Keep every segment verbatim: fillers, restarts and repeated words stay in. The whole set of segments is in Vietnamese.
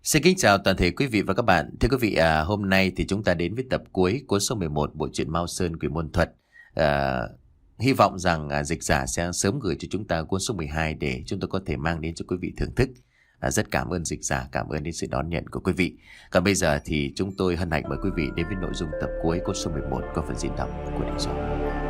Xin kính chào toàn thể quý vị và các bạn. Thưa quý vị, à, hôm nay thì chúng ta đến với tập cuối cuốn số mười một bộ truyện Mao Sơn Quỷ Môn Thuật. À, hy vọng rằng à, dịch giả sẽ sớm gửi cho chúng ta cuốn số mười hai để chúng tôi có thể mang đến cho quý vị thưởng thức. À, rất cảm ơn dịch giả, cảm ơn đến sự đón nhận của quý vị. Còn bây giờ thì chúng tôi hân hạnh mời quý vị đến với nội dung tập cuối cuốn số mười một có phần diễn đọc của Đình Soạn.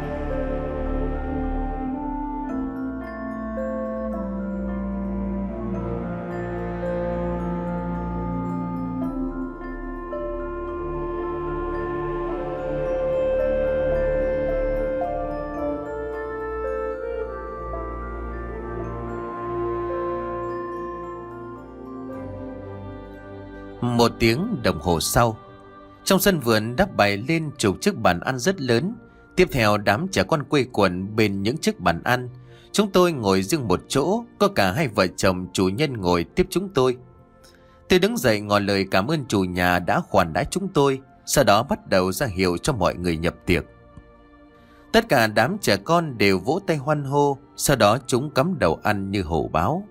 Một tiếng đồng hồ sau, trong sân vườn đắp bày lên chục chiếc bàn ăn rất lớn. Tiếp theo đám trẻ con quây quần bên những chiếc bàn ăn. Chúng tôi ngồi riêng một chỗ, có cả hai vợ chồng chủ nhân ngồi tiếp chúng tôi. Tôi đứng dậy ngỏ lời cảm ơn chủ nhà đã khoản đãi chúng tôi, sau đó bắt đầu ra hiệu cho mọi người nhập tiệc. Tất cả đám trẻ con đều vỗ tay hoan hô, sau đó chúng cắm đầu ăn như hổ báo.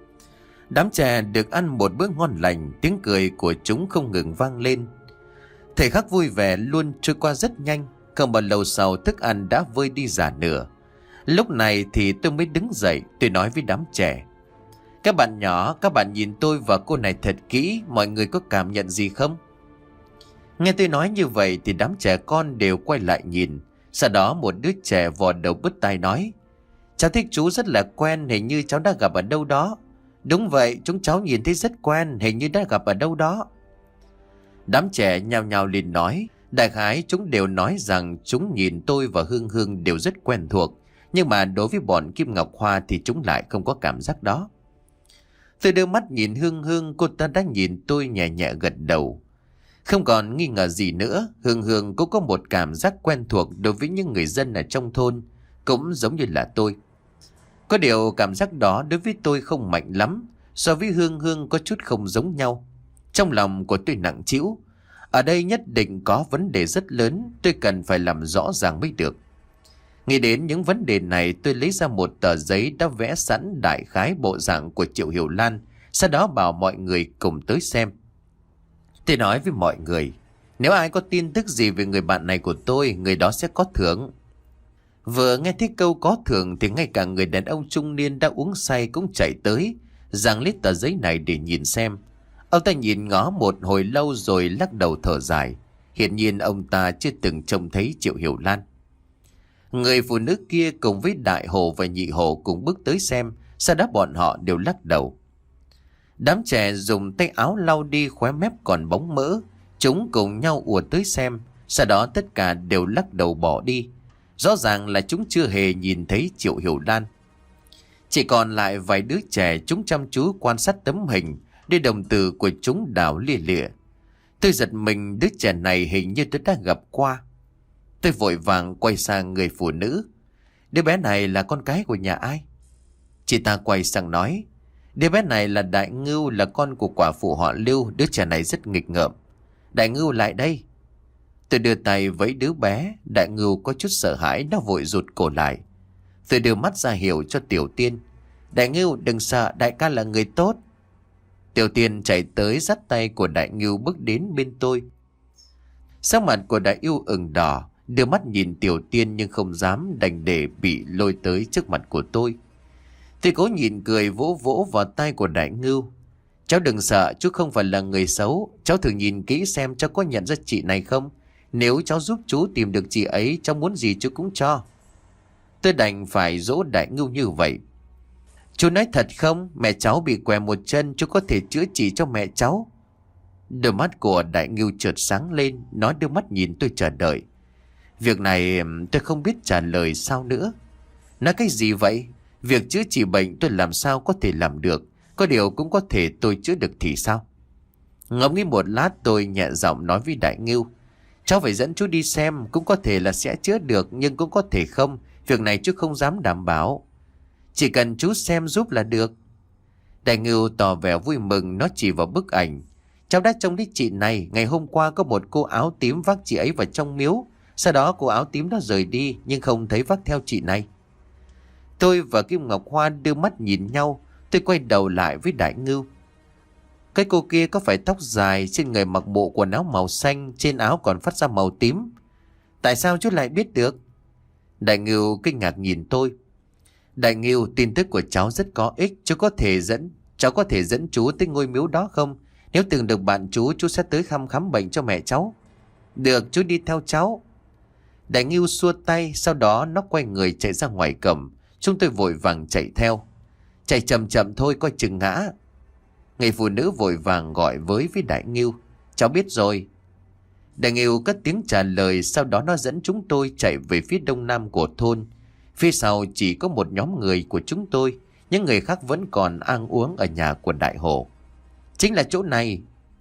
Đám trẻ được ăn một bữa ngon lành, tiếng cười của chúng không ngừng vang lên. Thời khắc vui vẻ luôn trôi qua rất nhanh, không bao lâu sau thức ăn đã vơi đi giả nửa. Lúc này thì tôi mới đứng dậy, tôi nói với đám trẻ: các bạn nhỏ, các bạn nhìn tôi và cô này thật kỹ, mọi người có cảm nhận gì không? Nghe tôi nói như vậy thì đám trẻ con đều quay lại nhìn. Sau đó một đứa trẻ vò đầu bứt tai nói: cháu thích chú rất là quen, hình như cháu đã gặp ở đâu đó. Đúng vậy, chúng cháu nhìn thấy rất quen, hình như đã gặp ở đâu đó. Đám trẻ nhao nhao liền nói. Đại khái chúng đều nói rằng chúng nhìn tôi và Hương Hương đều rất quen thuộc, nhưng mà đối với bọn Kim Ngọc Hoa thì chúng lại không có cảm giác đó. Tôi đưa mắt nhìn Hương Hương, cô ta đã nhìn tôi nhẹ nhẹ gật đầu. Không còn nghi ngờ gì nữa, Hương Hương cũng có một cảm giác quen thuộc đối với những người dân ở trong thôn, cũng giống như là tôi. Có điều cảm giác đó đối với tôi không mạnh lắm, so với Hương Hương có chút không giống nhau. Trong lòng của tôi nặng trĩu, ở đây nhất định có vấn đề rất lớn, tôi cần phải làm rõ ràng mới được. Nghĩ đến những vấn đề này, tôi lấy ra một tờ giấy đã vẽ sẵn đại khái bộ dạng của Triệu Hiểu Lan, sau đó bảo mọi người cùng tới xem. Tôi nói với mọi người, nếu ai có tin tức gì về người bạn này của tôi, người đó sẽ có thưởng. Vừa nghe thấy câu có thưởng thì ngay cả người đàn ông trung niên đã uống say cũng chạy tới, giằng lấy tờ giấy này để nhìn xem. Ông ta nhìn ngó một hồi lâu rồi lắc đầu thở dài. Hiển nhiên ông ta chưa từng trông thấy Triệu Hiểu Lan. Người phụ nữ kia cùng với Đại Hồ và Nhị Hồ cùng bước tới xem, sau đó bọn họ đều lắc đầu. Đám trẻ dùng tay áo lau đi khóe mép còn bóng mỡ. Chúng cùng nhau ùa tới xem, sau đó tất cả đều lắc đầu bỏ đi. Rõ ràng là chúng chưa hề nhìn thấy Triệu Hiểu Lan. Chỉ còn lại vài đứa trẻ, chúng chăm chú quan sát tấm hình, để đồng tử của chúng đảo lia lịa. Tôi giật mình, đứa trẻ này hình như tôi đã gặp qua. Tôi vội vàng quay sang người phụ nữ. Đứa bé này là con cái của nhà ai? Chị ta quay sang nói, đứa bé này là Đại Ngưu, là con của quả phụ họ Lưu. Đứa trẻ này rất nghịch ngợm. Đại Ngưu lại đây. Tôi đưa tay với đứa bé. Đại Ngưu có chút sợ hãi, nó vội rụt cổ lại. Tôi đưa mắt ra hiệu cho Tiểu Tiên. Đại Ngưu đừng sợ, đại ca là người tốt. Tiểu Tiên chạy tới dắt tay của Đại Ngưu bước đến bên tôi. Sắc mặt của Đại Yêu ửng đỏ, đưa mắt nhìn Tiểu Tiên nhưng không dám, đành để bị lôi tới trước mặt của tôi. Tôi cố nhìn cười vỗ vỗ vào tay của Đại Ngưu. Cháu đừng sợ, chú không phải là người xấu. Cháu thử nhìn kỹ xem cháu có nhận ra chị này không. Nếu cháu giúp chú tìm được chị ấy, cháu muốn gì chú cũng cho. Tôi đành phải dỗ Đại Ngưu như vậy. Chú nói thật không? Mẹ cháu bị què một chân, chú có thể chữa trị cho mẹ cháu. Đôi mắt của Đại Ngưu chợt sáng lên, nó đưa mắt nhìn tôi chờ đợi. Việc này tôi không biết trả lời sao nữa. Nói cái gì vậy? Việc chữa trị bệnh tôi làm sao có thể làm được. Có điều cũng có thể tôi chữa được thì sao? Ngẫm nghĩ một lát, tôi nhẹ giọng nói với Đại Ngưu. Cháu phải dẫn chú đi xem, cũng có thể là sẽ chữa được, nhưng cũng có thể không. Việc này chú không dám đảm bảo. Chỉ cần chú xem giúp là được. Đại Ngưu tỏ vẻ vui mừng, nó chỉ vào bức ảnh. Cháu đã trông thấy chị này, ngày hôm qua có một cô áo tím vác chị ấy vào trong miếu. Sau đó cô áo tím đó rời đi, nhưng không thấy vác theo chị này. Tôi và Kim Ngọc Hoa đưa mắt nhìn nhau. Tôi quay đầu lại với Đại Ngưu. Cái cô kia có phải tóc dài, trên người mặc bộ quần áo màu xanh, trên áo còn phát ra màu tím. Tại sao chú lại biết được? Đại Ngưu kinh ngạc nhìn tôi. Đại Ngưu, tin tức của cháu rất có ích. Chú có thể dẫn Cháu có thể dẫn chú tới ngôi miếu đó không? Nếu từng được bạn chú, chú sẽ tới thăm khám bệnh cho mẹ cháu. Được, chú đi theo cháu. Đại Ngưu xua tay, sau đó nó quay người chạy ra ngoài cổng. Chúng tôi vội vàng chạy theo. Chạy chậm chậm thôi, coi chừng ngã. Người phụ nữ vội vàng gọi với với Đại Ngưu. Cháu biết rồi. Đại Ngưu cất tiếng trả lời, sau đó nó dẫn chúng tôi chạy về phía đông nam của thôn. Phía sau chỉ có một nhóm người của chúng tôi, những người khác vẫn còn ăn uống ở nhà của Đại Hổ. Chính là chỗ này.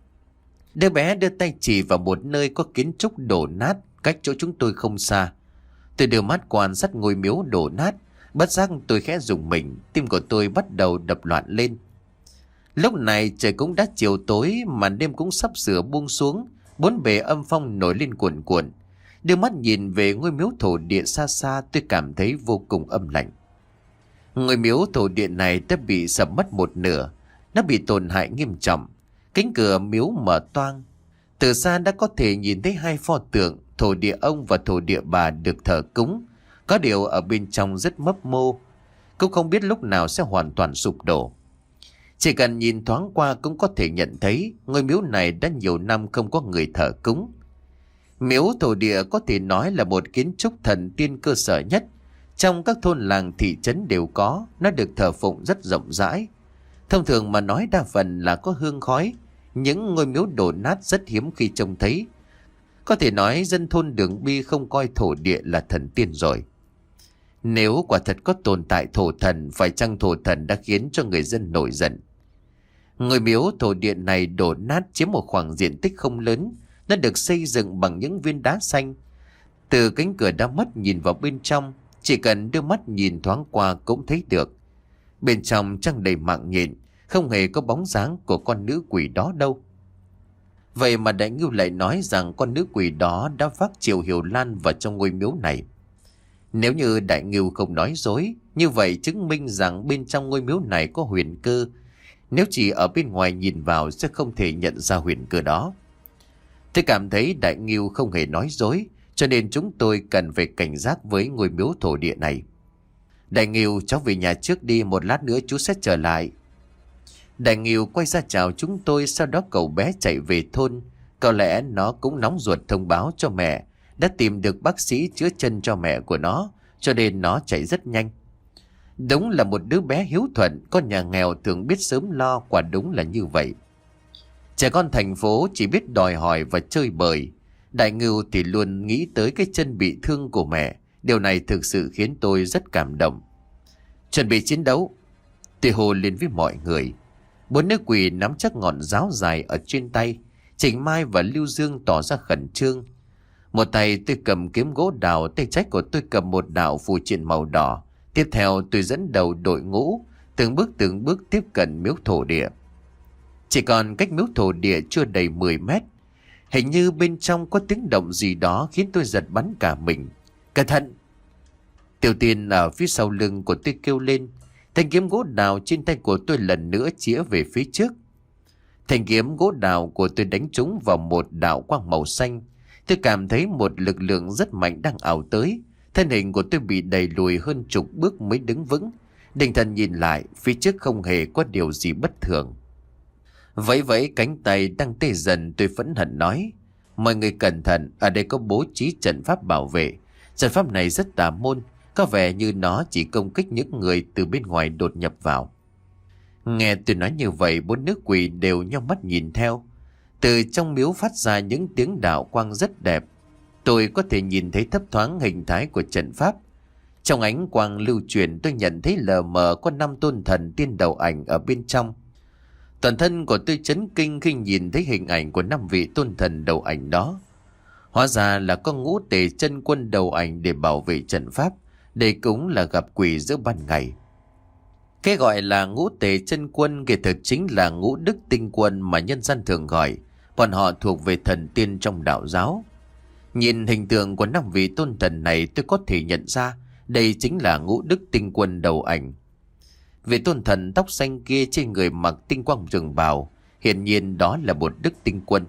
Đứa bé đưa tay chỉ vào một nơi có kiến trúc đổ nát cách chỗ chúng tôi không xa. Tôi đưa mắt quan sát ngôi miếu đổ nát, bất giác tôi khẽ rùng mình, tim của tôi bắt đầu đập loạn lên. Lúc này trời cũng đã chiều tối, màn đêm cũng sắp sửa buông xuống, bốn bề âm phong nổi lên cuồn cuộn. Đưa mắt nhìn về ngôi miếu thổ địa xa xa, tôi cảm thấy vô cùng âm lạnh. Ngôi miếu thổ địa này đã bị sập mất một nửa, nó bị tổn hại nghiêm trọng. Cánh cửa miếu mở toang, từ xa đã có thể nhìn thấy hai pho tượng thổ địa ông và thổ địa bà được thờ cúng. Có điều ở bên trong rất mấp mô, cũng không biết lúc nào sẽ hoàn toàn sụp đổ. Chỉ cần nhìn thoáng qua cũng có thể nhận thấy ngôi miếu này đã nhiều năm không có người thờ cúng. Miếu thổ địa có thể nói là một kiến trúc thần tiên cơ sở nhất. Trong các thôn làng thị trấn đều có, nó được thờ phụng rất rộng rãi. Thông thường mà nói đa phần là có hương khói, những ngôi miếu đổ nát rất hiếm khi trông thấy. Có thể nói dân thôn Đường Bi không coi thổ địa là thần tiên rồi. Nếu quả thật có tồn tại thổ thần, phải chăng thổ thần đã khiến cho người dân nổi giận? Ngôi miếu thổ địa này đổ nát chiếm một khoảng diện tích không lớn. Nó được xây dựng bằng những viên đá xanh. Từ cánh cửa đã mất nhìn vào bên trong, chỉ cần đưa mắt nhìn thoáng qua cũng thấy được. Bên trong trăng đầy mạng nhện, không hề có bóng dáng của con nữ quỷ đó đâu. Vậy mà Đại Ngưu lại nói rằng con nữ quỷ đó đã vác Triệu Hiểu Lan vào trong ngôi miếu này. Nếu như Đại Ngưu không nói dối, như vậy chứng minh rằng bên trong ngôi miếu này có huyền cơ. Nếu chỉ ở bên ngoài nhìn vào sẽ không thể nhận ra huyền cơ đó. Tôi cảm thấy Đại Ngưu không hề nói dối, cho nên chúng tôi cần phải cảnh giác với ngôi miếu thổ địa này. Đại Ngưu, cháu về nhà trước đi, một lát nữa chú sẽ trở lại. Đại Ngưu quay ra chào chúng tôi, sau đó cậu bé chạy về thôn. Có lẽ nó cũng nóng ruột thông báo cho mẹ đã tìm được bác sĩ chữa chân cho mẹ của nó, cho nên nó chạy rất nhanh. Đúng là một đứa bé hiếu thuận, con nhà nghèo thường biết sớm lo, quả đúng là như vậy. Trẻ con thành phố chỉ biết đòi hỏi và chơi bời. Đại Ngưu thì luôn nghĩ tới cái chân bị thương của mẹ. Điều này thực sự khiến tôi rất cảm động. Chuẩn bị chiến đấu, tôi hô lên với mọi người. Bốn nữ quỷ nắm chắc ngọn giáo dài ở trên tay. Trịnh Mai và Lưu Dương tỏ ra khẩn trương. Một tay tôi cầm kiếm gỗ đào, tay trái của tôi cầm một đạo phù triện màu đỏ. Tiếp theo tôi dẫn đầu đội ngũ, từng bước từng bước tiếp cận miếu thổ địa. Chỉ còn cách miếu thổ địa chưa đầy mười mét. Hình như bên trong có tiếng động gì đó khiến tôi giật bắn cả mình. Cẩn thận! Tiểu Tiên ở phía sau lưng của tôi kêu lên. Thanh kiếm gỗ đào trên tay của tôi lần nữa chĩa về phía trước. Thanh kiếm gỗ đào của tôi đánh trúng vào một đạo quang màu xanh. Tôi cảm thấy một lực lượng rất mạnh đang ảo tới. Thân hình của tôi bị đẩy lùi hơn chục bước mới đứng vững. Định thần nhìn lại, phía trước không hề có điều gì bất thường. Vẫy vẫy cánh tay đang tê dần, tôi phẫn hận nói: mọi người cẩn thận, ở đây có bố trí trận pháp bảo vệ. Trận pháp này rất tà môn, có vẻ như nó chỉ công kích những người từ bên ngoài đột nhập vào. Nghe tôi nói như vậy, bốn nữ quỷ đều nheo mắt nhìn theo. Từ trong miếu phát ra những tiếng đạo quang rất đẹp. Tôi có thể nhìn thấy thấp thoáng hình thái của trận pháp. Trong ánh quang lưu truyền, tôi nhận thấy lờ mờ có năm tôn thần tiên đầu ảnh ở bên trong. Toàn thân của tôi chấn kinh khi nhìn thấy hình ảnh của năm vị tôn thần đầu ảnh đó. Hóa ra là có ngũ tề chân quân đầu ảnh để bảo vệ trận pháp. Đây cũng là gặp quỷ giữa ban ngày. Cái gọi là ngũ tề chân quân kỳ thực chính là ngũ đức tinh quân mà nhân dân thường gọi. Bọn họ thuộc về thần tiên trong đạo giáo. Nhìn hình tượng của năm vị tôn thần này, tôi có thể nhận ra đây chính là ngũ đức tinh quân đầu ảnh. Vị tôn thần tóc xanh kia trên người mặc tinh quang rừng bào, hiển nhiên đó là một đức tinh quân.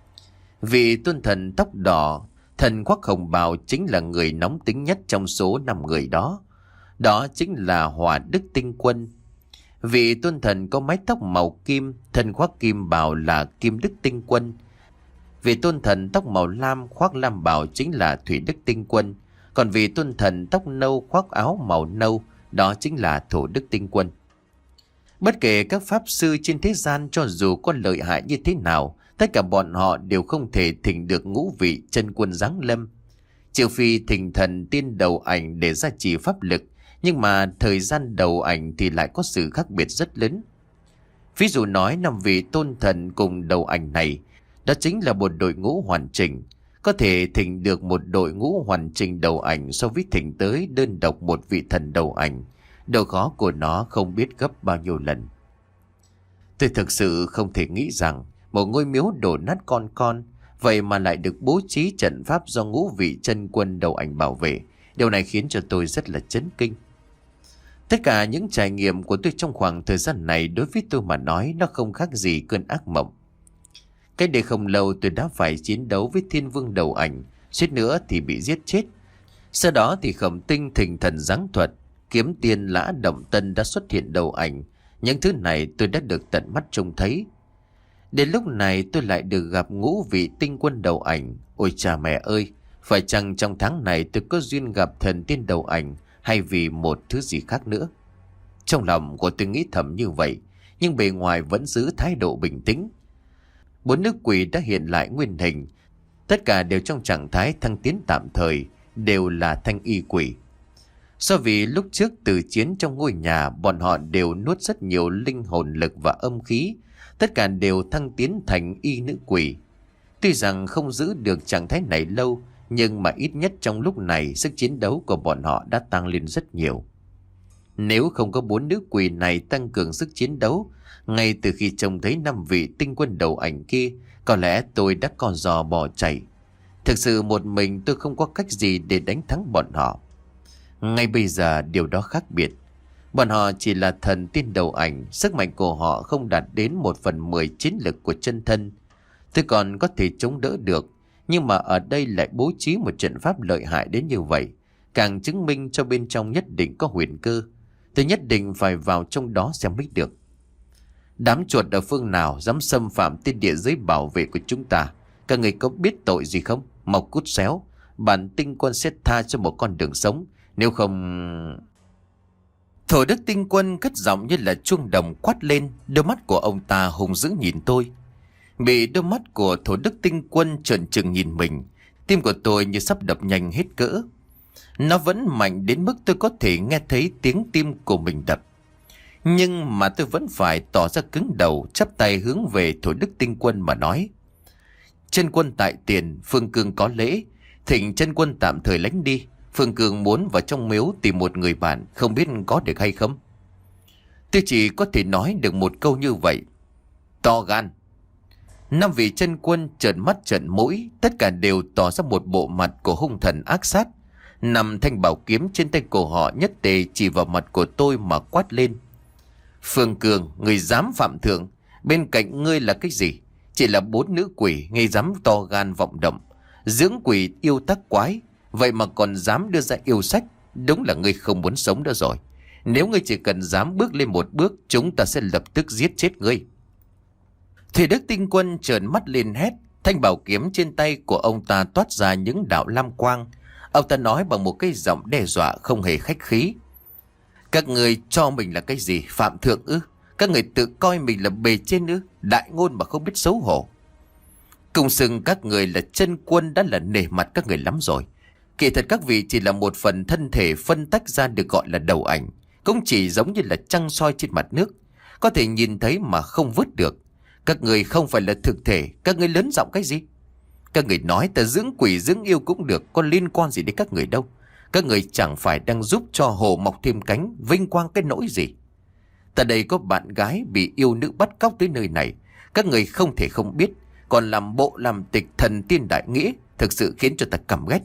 Vị tôn thần tóc đỏ, thần khoác hồng bào chính là người nóng tính nhất trong số năm người đó. Đó chính là Hỏa Đức Tinh Quân. Vị tôn thần có mái tóc màu kim, thần khoác kim bào là Kim Đức Tinh Quân. Vị tôn thần tóc màu lam khoác lam bào chính là Thủy Đức Tinh Quân. Còn vị tôn thần tóc nâu khoác áo màu nâu, đó chính là Thổ Đức Tinh Quân. Bất kể các pháp sư trên thế gian cho dù có lợi hại như thế nào, tất cả bọn họ đều không thể thỉnh được ngũ vị chân quân giáng lâm. Trừ phi thỉnh thần tiên đầu ảnh để gia trì pháp lực, nhưng mà thời gian đầu ảnh thì lại có sự khác biệt rất lớn. Ví dụ nói năm vị tôn thần cùng đầu ảnh này, đó chính là một đội ngũ hoàn chỉnh. Có thể thỉnh được một đội ngũ hoàn chỉnh đầu ảnh so với thỉnh tới đơn độc một vị thần đầu ảnh, độ khó của nó không biết gấp bao nhiêu lần. Tôi thực sự không thể nghĩ rằng một ngôi miếu đổ nát con con, vậy mà lại được bố trí trận pháp do ngũ vị chân quân đầu ảnh bảo vệ. Điều này khiến cho tôi rất là chấn kinh. Tất cả những trải nghiệm của tôi trong khoảng thời gian này đối với tôi mà nói nó không khác gì cơn ác mộng. Cách đây không lâu tôi đã phải chiến đấu với thiên vương đầu ảnh, suýt nữa thì bị giết chết. Sau đó thì Khổng Tinh thỉnh thần giáng thuật, Kiếm Tiên Lã Động Tân đã xuất hiện đầu ảnh. Những thứ này tôi đã được tận mắt trông thấy. Đến lúc này tôi lại được gặp ngũ vị tinh quân đầu ảnh. Ôi cha mẹ ơi, phải chăng trong tháng này tôi có duyên gặp thần tiên đầu ảnh, hay vì một thứ gì khác nữa? Trong lòng của tôi nghĩ thầm như vậy, nhưng bề ngoài vẫn giữ thái độ bình tĩnh. Bốn nữ quỷ đã hiện lại nguyên hình, tất cả đều trong trạng thái thăng tiến tạm thời, đều là thanh y quỷ. Do vì lúc trước từ chiến trong ngôi nhà, bọn họ đều nuốt rất nhiều linh hồn lực và âm khí, tất cả đều thăng tiến thành y nữ quỷ. Tuy rằng không giữ được trạng thái này lâu, nhưng mà ít nhất trong lúc này sức chiến đấu của bọn họ đã tăng lên rất nhiều. Nếu không có bốn nữ quỷ này tăng cường sức chiến đấu, ngay từ khi trông thấy năm vị tinh quân đầu ảnh kia, có lẽ tôi đã co giò bỏ chạy. Thực sự một mình tôi không có cách gì để đánh thắng bọn họ. Ngay bây giờ điều đó khác biệt. Bọn họ chỉ là thần tiên đầu ảnh, sức mạnh của họ không đạt đến một phần mười chiến lực của chân thân. Tôi còn có thể chống đỡ được, nhưng mà ở đây lại bố trí một trận pháp lợi hại đến như vậy, càng chứng minh cho bên trong nhất định có huyền cơ. Tôi nhất định phải vào trong đó xem mới được. Đám chuột ở phương nào dám xâm phạm tiên địa giới bảo vệ của chúng ta? Các người có biết tội gì không? Mau cút xéo, bản tinh quân sẽ tha cho một con đường sống, nếu không... Thổ Đức Tinh Quân cất giọng như là chuông đồng quát lên. Đôi mắt của ông ta hùng dữ nhìn tôi. Bị đôi mắt của Thổ Đức Tinh Quân trợn trừng nhìn mình, tim của tôi như sắp đập nhanh hết cỡ. Nó vẫn mạnh đến mức tôi có thể nghe thấy tiếng tim của mình đập. Nhưng mà tôi vẫn phải tỏ ra cứng đầu, chắp tay hướng về Thổ Đức Tinh Quân mà nói: Chân quân tại tiền, Phương Cương có lễ, thỉnh chân quân tạm thời lánh đi. Phương Cương muốn vào trong miếu tìm một người bạn, không biết có được hay không. Tôi chỉ có thể nói được một câu như vậy: to gan. Năm vị chân quân trợn mắt trợn mũi, tất cả đều tỏ ra một bộ mặt của hung thần ác sát. Nằm thanh bảo kiếm trên tay của họ nhất tề chỉ vào mặt của tôi mà quát lên: Phương Cường, người dám phạm thượng, bên cạnh ngươi là cái gì? Chỉ là bốn nữ quỷ, ngươi dám to gan vọng động, dưỡng quỷ yêu tắc quái, vậy mà còn dám đưa ra yêu sách. Đúng là ngươi không muốn sống nữa rồi. Nếu ngươi chỉ cần dám bước lên một bước, chúng ta sẽ lập tức giết chết ngươi. Thủy Đức Tinh Quân trợn mắt lên hét. Thanh bảo kiếm trên tay của ông ta toát ra những đạo lam quang. Ông ta nói bằng một cái giọng đe dọa không hề khách khí: Các người cho mình là cái gì? Phạm thượng ư? Các người tự coi mình là bề trên ư? Đại ngôn mà không biết xấu hổ. Cùng xưng các người là chân quân đã là nể mặt các người lắm rồi. Kỳ thật các vị chỉ là một phần thân thể phân tách ra được gọi là đầu ảnh, cũng chỉ giống như là trăng soi trên mặt nước, có thể nhìn thấy mà không vớt được. Các người không phải là thực thể, các người lớn giọng cái gì? Các người nói ta dưỡng quỷ dưỡng yêu cũng được, có liên quan gì đến các người đâu. Các người chẳng phải đang giúp cho hồ mọc thêm cánh, vinh quang cái nỗi gì. Ta đây có bạn gái bị yêu nữ bắt cóc tới nơi này, các người không thể không biết, còn làm bộ làm tịch thần tiên đại nghĩa, thực sự khiến cho ta căm ghét.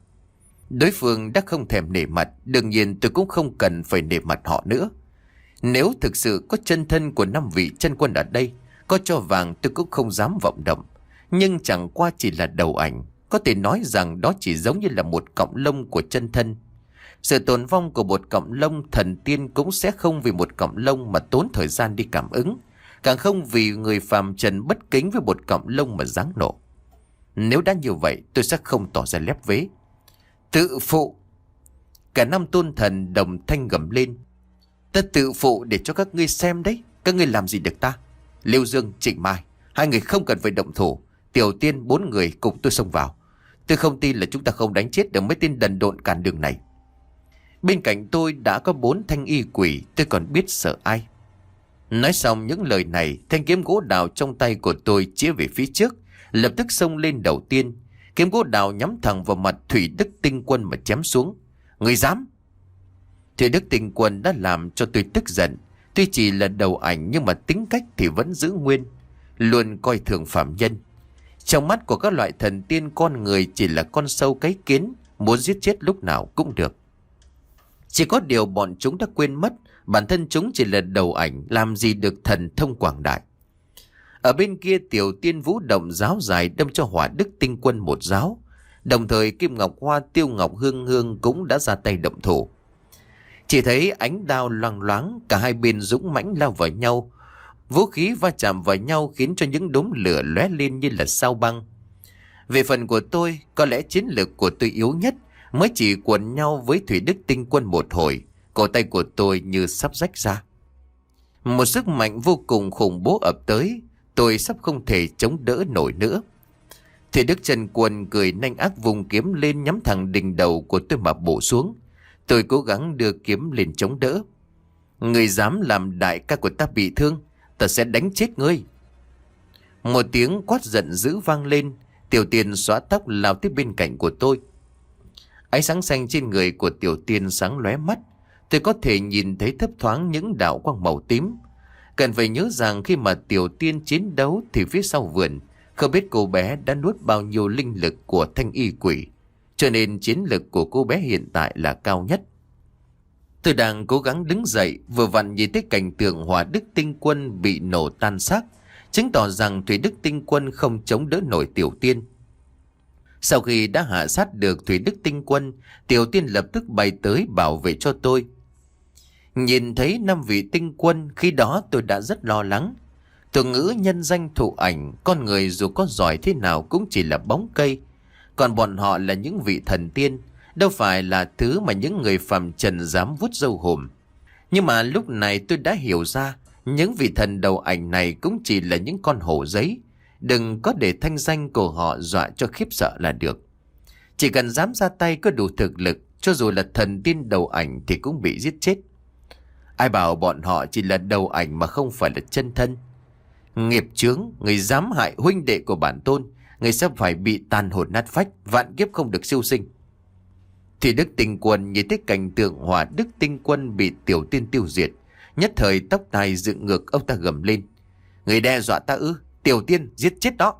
Đối phương đã không thèm nể mặt, đương nhiên tôi cũng không cần phải nể mặt họ nữa. Nếu thực sự có chân thân của năm vị chân quân ở đây, Có cho vàng tôi cũng không dám vọng động. Nhưng chẳng qua chỉ là đầu ảnh. Có thể nói rằng đó chỉ giống như là một cọng lông của chân thân. Sự tồn vong của một cọng lông, thần tiên cũng sẽ không vì một cọng lông mà tốn thời gian đi cảm ứng. Càng không vì người phàm trần bất kính với một cọng lông mà giáng nộ. Nếu đã như vậy tôi sẽ không tỏ ra lép vế. Tự phụ! Cả năm tôn thần đồng thanh gầm lên. Ta tự phụ để cho các ngươi xem đấy. Các ngươi làm gì được ta? Lưu Dương, Trịnh Mai, hai người không cần phải động thủ. Tiểu Tiên bốn người cùng tôi xông vào. Tôi không tin là chúng ta không đánh chết được mấy tên đần độn cản đường này. Bên cạnh tôi đã có bốn thanh y quỷ, tôi còn biết sợ ai. Nói xong những lời này, thanh kiếm gỗ đào trong tay của tôi chĩa về phía trước, lập tức xông lên đầu tiên. Kiếm gỗ đào nhắm thẳng vào mặt Thủy Đức Tinh Quân mà chém xuống. Người dám! Thủy Đức Tinh Quân đã làm cho tôi tức giận. Tuy chỉ là đầu ảnh nhưng mà tính cách thì vẫn giữ nguyên, luôn coi thường phạm nhân. Trong mắt của các loại thần tiên, con người chỉ là con sâu cái kiến, muốn giết chết lúc nào cũng được. Chỉ có điều bọn chúng đã quên mất bản thân chúng chỉ là đầu ảnh, làm gì được thần thông quảng đại. Ở bên kia, Tiểu Tiên vũ động giáo dài đâm cho Hỏa Đức Tinh Quân một giáo. Đồng thời Kim Ngọc Hoa, Tiêu Ngọc Hương Hương cũng đã ra tay động thủ. Chỉ thấy ánh đao loang loáng, cả hai bên dũng mãnh lao vào nhau. Vũ khí va chạm vào nhau khiến cho những đốm lửa lóe lên như là sao băng. Về phần của tôi, có lẽ chiến lược của tôi yếu nhất, mới chỉ quần nhau với Thủy Đức Tinh Quân một hồi, cổ tay của tôi như sắp rách ra. Một sức mạnh vô cùng khủng bố ập tới, tôi sắp không thể chống đỡ nổi nữa. Thủy Đức Trần Quân cười nanh ác vùng kiếm lên nhắm thẳng đỉnh đầu của tôi mà bổ xuống. Tôi cố gắng đưa kiếm lên chống đỡ. Người dám làm đại ca của ta bị thương, ta sẽ đánh chết ngươi. Một tiếng quát giận dữ vang lên. Tiểu Tiên xóa tóc lao tiếp bên cạnh của tôi. Ánh sáng xanh trên người của Tiểu Tiên sáng lóe mắt. Tôi có thể nhìn thấy thấp thoáng những đạo quang màu tím. Cần phải nhớ rằng khi mà Tiểu Tiên chiến đấu thì phía sau vườn, không biết cô bé đã nuốt bao nhiêu linh lực của thanh y quỷ, cho nên chiến lực của cô bé hiện tại là cao nhất. Tôi đang cố gắng đứng dậy, vừa vặn nhìn thấy cảnh tượng Hỏa Đức Tinh Quân bị nổ tan xác, chứng tỏ rằng Thủy Đức Tinh Quân không chống đỡ nổi Tiểu Tiên. Sau khi đã hạ sát được Thủy Đức Tinh Quân, Tiểu Tiên lập tức bay tới bảo vệ cho tôi. Nhìn thấy năm vị tinh quân, khi đó tôi đã rất lo lắng. Từ ngữ nhân danh thụ ảnh, con người dù có giỏi thế nào cũng chỉ là bóng cây. Còn bọn họ là những vị thần tiên, đâu phải là thứ mà những người phàm trần dám vuốt râu hùm. Nhưng mà lúc này tôi đã hiểu ra, những vị thần đầu ảnh này cũng chỉ là những con hổ giấy. Đừng có để thanh danh của họ dọa cho khiếp sợ là được. Chỉ cần dám ra tay có đủ thực lực, cho dù là thần tiên đầu ảnh thì cũng bị giết chết. Ai bảo bọn họ chỉ là đầu ảnh mà không phải là chân thân. Nghiệp chướng, người dám hại huynh đệ của bản tôn, người sẽ phải bị tàn hồn nát phách, vạn kiếp không được siêu sinh. Thì Đức Tinh Quân nhìn thấy cảnh tượng Hỏa Đức Tinh Quân bị Tiểu Tiên tiêu diệt, nhất thời tóc tai dựng ngược, ông ta gầm lên. Người đe dọa ta ư? Tiểu Tiên, giết chết đó.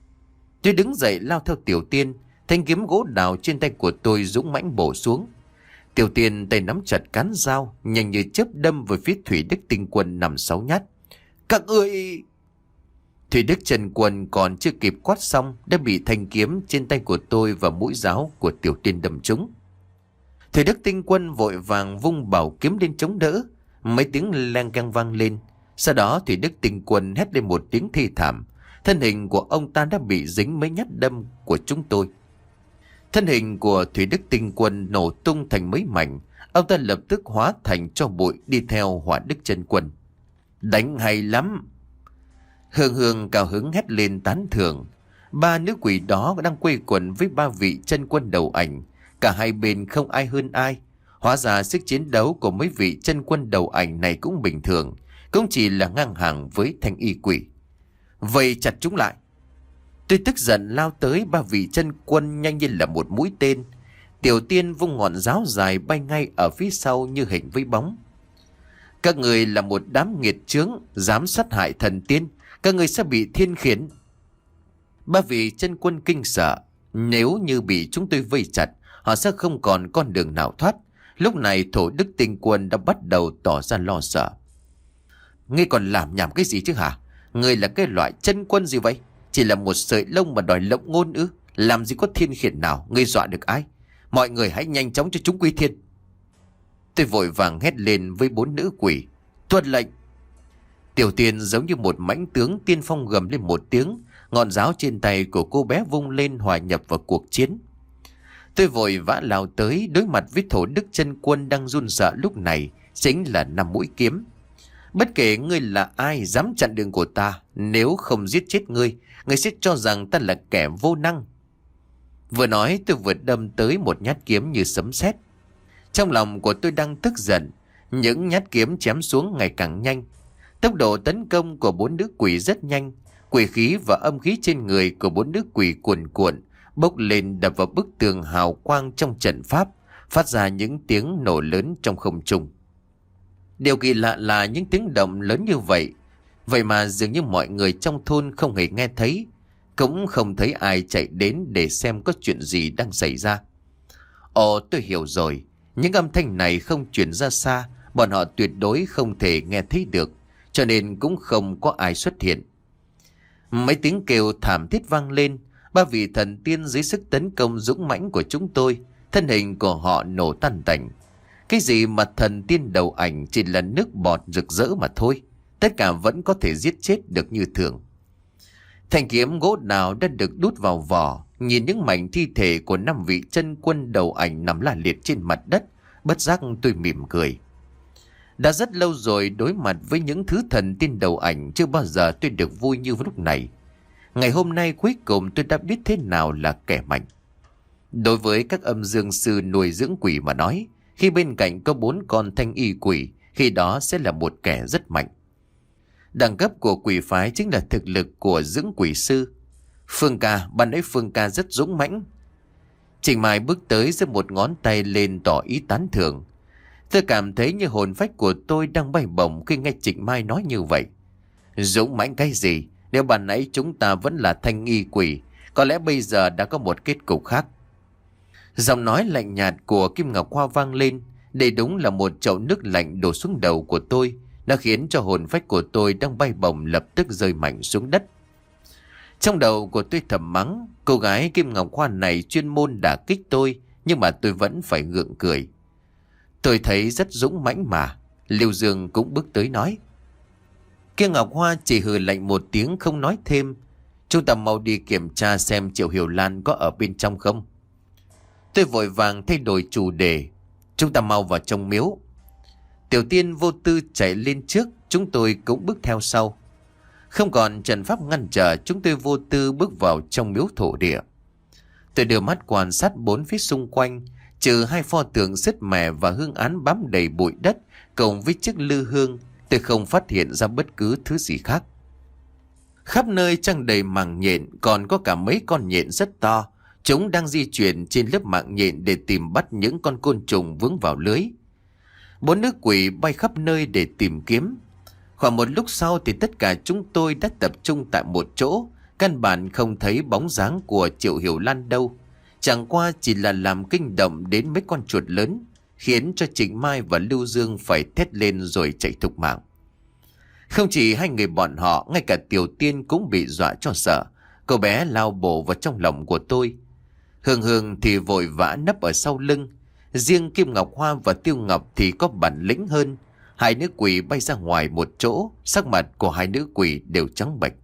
Tôi đứng dậy lao theo Tiểu Tiên, thanh kiếm gỗ đào trên tay của tôi dũng mãnh bổ xuống. Tiểu Tiên tay nắm chặt cán dao, nhanh như chớp đâm về phía Thủy Đức Tinh Quân nằm sáu nhát. Các ngươi... Thủy Đức Trần Quân còn chưa kịp quát xong đã bị thanh kiếm trên tay của tôi và mũi giáo của Tiểu Tiên đâm trúng. Thủy Đức Tinh Quân vội vàng vung bảo kiếm lên chống đỡ, mấy tiếng leng keng vang lên. Sau đó Thủy Đức Tinh Quân hét lên một tiếng thê thảm, thân hình của ông ta đã bị dính mấy nhát đâm của chúng tôi. Thân hình của Thủy Đức Tinh Quân nổ tung thành mấy mảnh, ông ta lập tức hóa thành tro bụi đi theo Hỏa Đức Chân Quân. Đánh hay lắm! Hương Hương cao hứng hét lên tán thưởng. Ba nữ quỷ đó đang quây quần với ba vị chân quân đầu ảnh, cả hai bên không ai hơn ai. Hóa ra sức chiến đấu của mấy vị chân quân đầu ảnh này cũng bình thường, cũng chỉ là ngang hàng với thanh y quỷ. Vậy chặt chúng lại. Tôi tức giận lao tới ba vị chân quân nhanh như là một mũi tên. Tiểu Tiên vung ngọn giáo dài bay ngay ở phía sau như hình với bóng. Các người là một đám nghiệt chướng, dám sát hại thần tiên, các người sẽ bị thiên khiển. Ba vị chân quân kinh sợ, nếu như bị chúng tôi vây chặt, họ sẽ không còn con đường nào thoát. Lúc này Thổ Đức Tinh Quân đã bắt đầu tỏ ra lo sợ. Ngươi còn làm nhảm cái gì chứ hả? Ngươi là cái loại chân quân gì vậy? Chỉ là một sợi lông mà đòi lộng ngôn ư? Làm gì có thiên khiển nào, ngươi dọa được ai? Mọi người hãy nhanh chóng cho chúng quy thiên. Tôi vội vàng hét lên với bốn nữ quỷ: tuân lệnh. Tiểu Tiên giống như một mãnh tướng tiên phong gầm lên một tiếng, ngọn giáo trên tay của cô bé vung lên hòa nhập vào cuộc chiến. Tôi vội vã lao tới đối mặt với thổ đức chân quân đang run sợ lúc này, chính là năm mũi kiếm. Bất kể ngươi là ai dám chặn đường của ta, nếu không giết chết ngươi, ngươi sẽ cho rằng ta là kẻ vô năng. Vừa nói tôi vừa đâm tới một nhát kiếm như sấm sét. Trong lòng của tôi đang tức giận, những nhát kiếm chém xuống ngày càng nhanh. Tốc độ tấn công của bốn nữ quỷ rất nhanh, quỷ khí và âm khí trên người của bốn nữ quỷ cuồn cuộn bốc lên đập vào bức tường hào quang trong trận pháp, phát ra những tiếng nổ lớn trong không trung. Điều kỳ lạ là những tiếng động lớn như vậy, vậy mà dường như mọi người trong thôn không hề nghe thấy, cũng không thấy ai chạy đến để xem có chuyện gì đang xảy ra. Ồ, tôi hiểu rồi, những âm thanh này không truyền ra xa, bọn họ tuyệt đối không thể nghe thấy được, cho nên cũng không có ai xuất hiện. Mấy tiếng kêu thảm thiết vang lên, ba vị thần tiên dưới sức tấn công dũng mãnh của chúng tôi, thân hình của họ nổ tan tành. Cái gì mà thần tiên đầu ảnh chỉ là nước bọt rực rỡ mà thôi, tất cả vẫn có thể giết chết được như thường. Thanh kiếm gỗ nào đã được đút vào vỏ, nhìn những mảnh thi thể của năm vị chân quân đầu ảnh nằm la liệt trên mặt đất, bất giác tôi mỉm cười. Đã rất lâu rồi đối mặt với những thứ thần tiên đầu ảnh, chưa bao giờ tôi được vui như lúc này. Ngày hôm nay cuối cùng tôi đã biết thế nào là kẻ mạnh. Đối với các âm dương sư nuôi dưỡng quỷ mà nói, khi bên cạnh có bốn con thanh y quỷ, khi đó sẽ là một kẻ rất mạnh. Đẳng cấp của quỷ phái chính là thực lực của dưỡng quỷ sư. Phương ca, ban ấy Phương ca rất dũng mãnh. Trình Mai bước tới giơ một ngón tay lên tỏ ý tán thưởng. Tôi cảm thấy như hồn phách của tôi đang bay bổng khi nghe Trịnh Mai nói như vậy. Dũng mãnh cái gì? Nếu ban nãy chúng ta vẫn là thanh y quỷ, có lẽ bây giờ đã có một kết cục khác. Giọng nói lạnh nhạt của Kim Ngọc Hoa vang lên. Đây đúng là một chậu nước lạnh đổ xuống đầu của tôi, đã khiến cho hồn phách của tôi đang bay bổng lập tức rơi mạnh xuống đất. Trong đầu của tôi thầm mắng, cô gái Kim Ngọc Hoa này chuyên môn đả kích tôi, nhưng mà tôi vẫn phải gượng cười. Tôi thấy rất dũng mãnh mà. Lưu Dương cũng bước tới nói. Kim Ngọc Hoa chỉ hừ lạnh một tiếng không nói thêm. Chúng ta mau đi kiểm tra xem Triệu Hiểu Lan có ở bên trong không. Tôi vội vàng thay đổi chủ đề. Chúng ta mau vào trong miếu. Tiểu Tiên vô tư chạy lên trước, chúng tôi cũng bước theo sau. Không còn trận pháp ngăn trở, chúng tôi vô tư bước vào trong miếu thổ địa. Tôi đưa mắt quan sát bốn phía xung quanh, trừ hai pho tượng sứt mẻ và hương án bám đầy bụi đất, cộng với chiếc lư hương, tôi không phát hiện ra bất cứ thứ gì khác. Khắp nơi trăng đầy màng nhện, còn có cả mấy con nhện rất to. Chúng đang di chuyển trên lớp mạng nhện để tìm bắt những con côn trùng vướng vào lưới. Bốn nữ quỷ bay khắp nơi để tìm kiếm. Khoảng một lúc sau thì tất cả chúng tôi đã tập trung tại một chỗ, căn bản không thấy bóng dáng của Triệu Hiểu Lan đâu. Chẳng qua chỉ là làm kinh động đến mấy con chuột lớn, khiến cho Trịnh Mai và Lưu Dương phải thét lên rồi chạy thục mạng. Không chỉ hai người bọn họ, ngay cả Tiểu Tiên cũng bị dọa cho sợ. Cô bé lao bổ vào trong lòng của tôi. Hương Hương thì vội vã nấp ở sau lưng. Riêng Kim Ngọc Hoa và Tiêu Ngọc thì có bản lĩnh hơn. Hai nữ quỷ bay ra ngoài một chỗ, sắc mặt của hai nữ quỷ đều trắng bệch.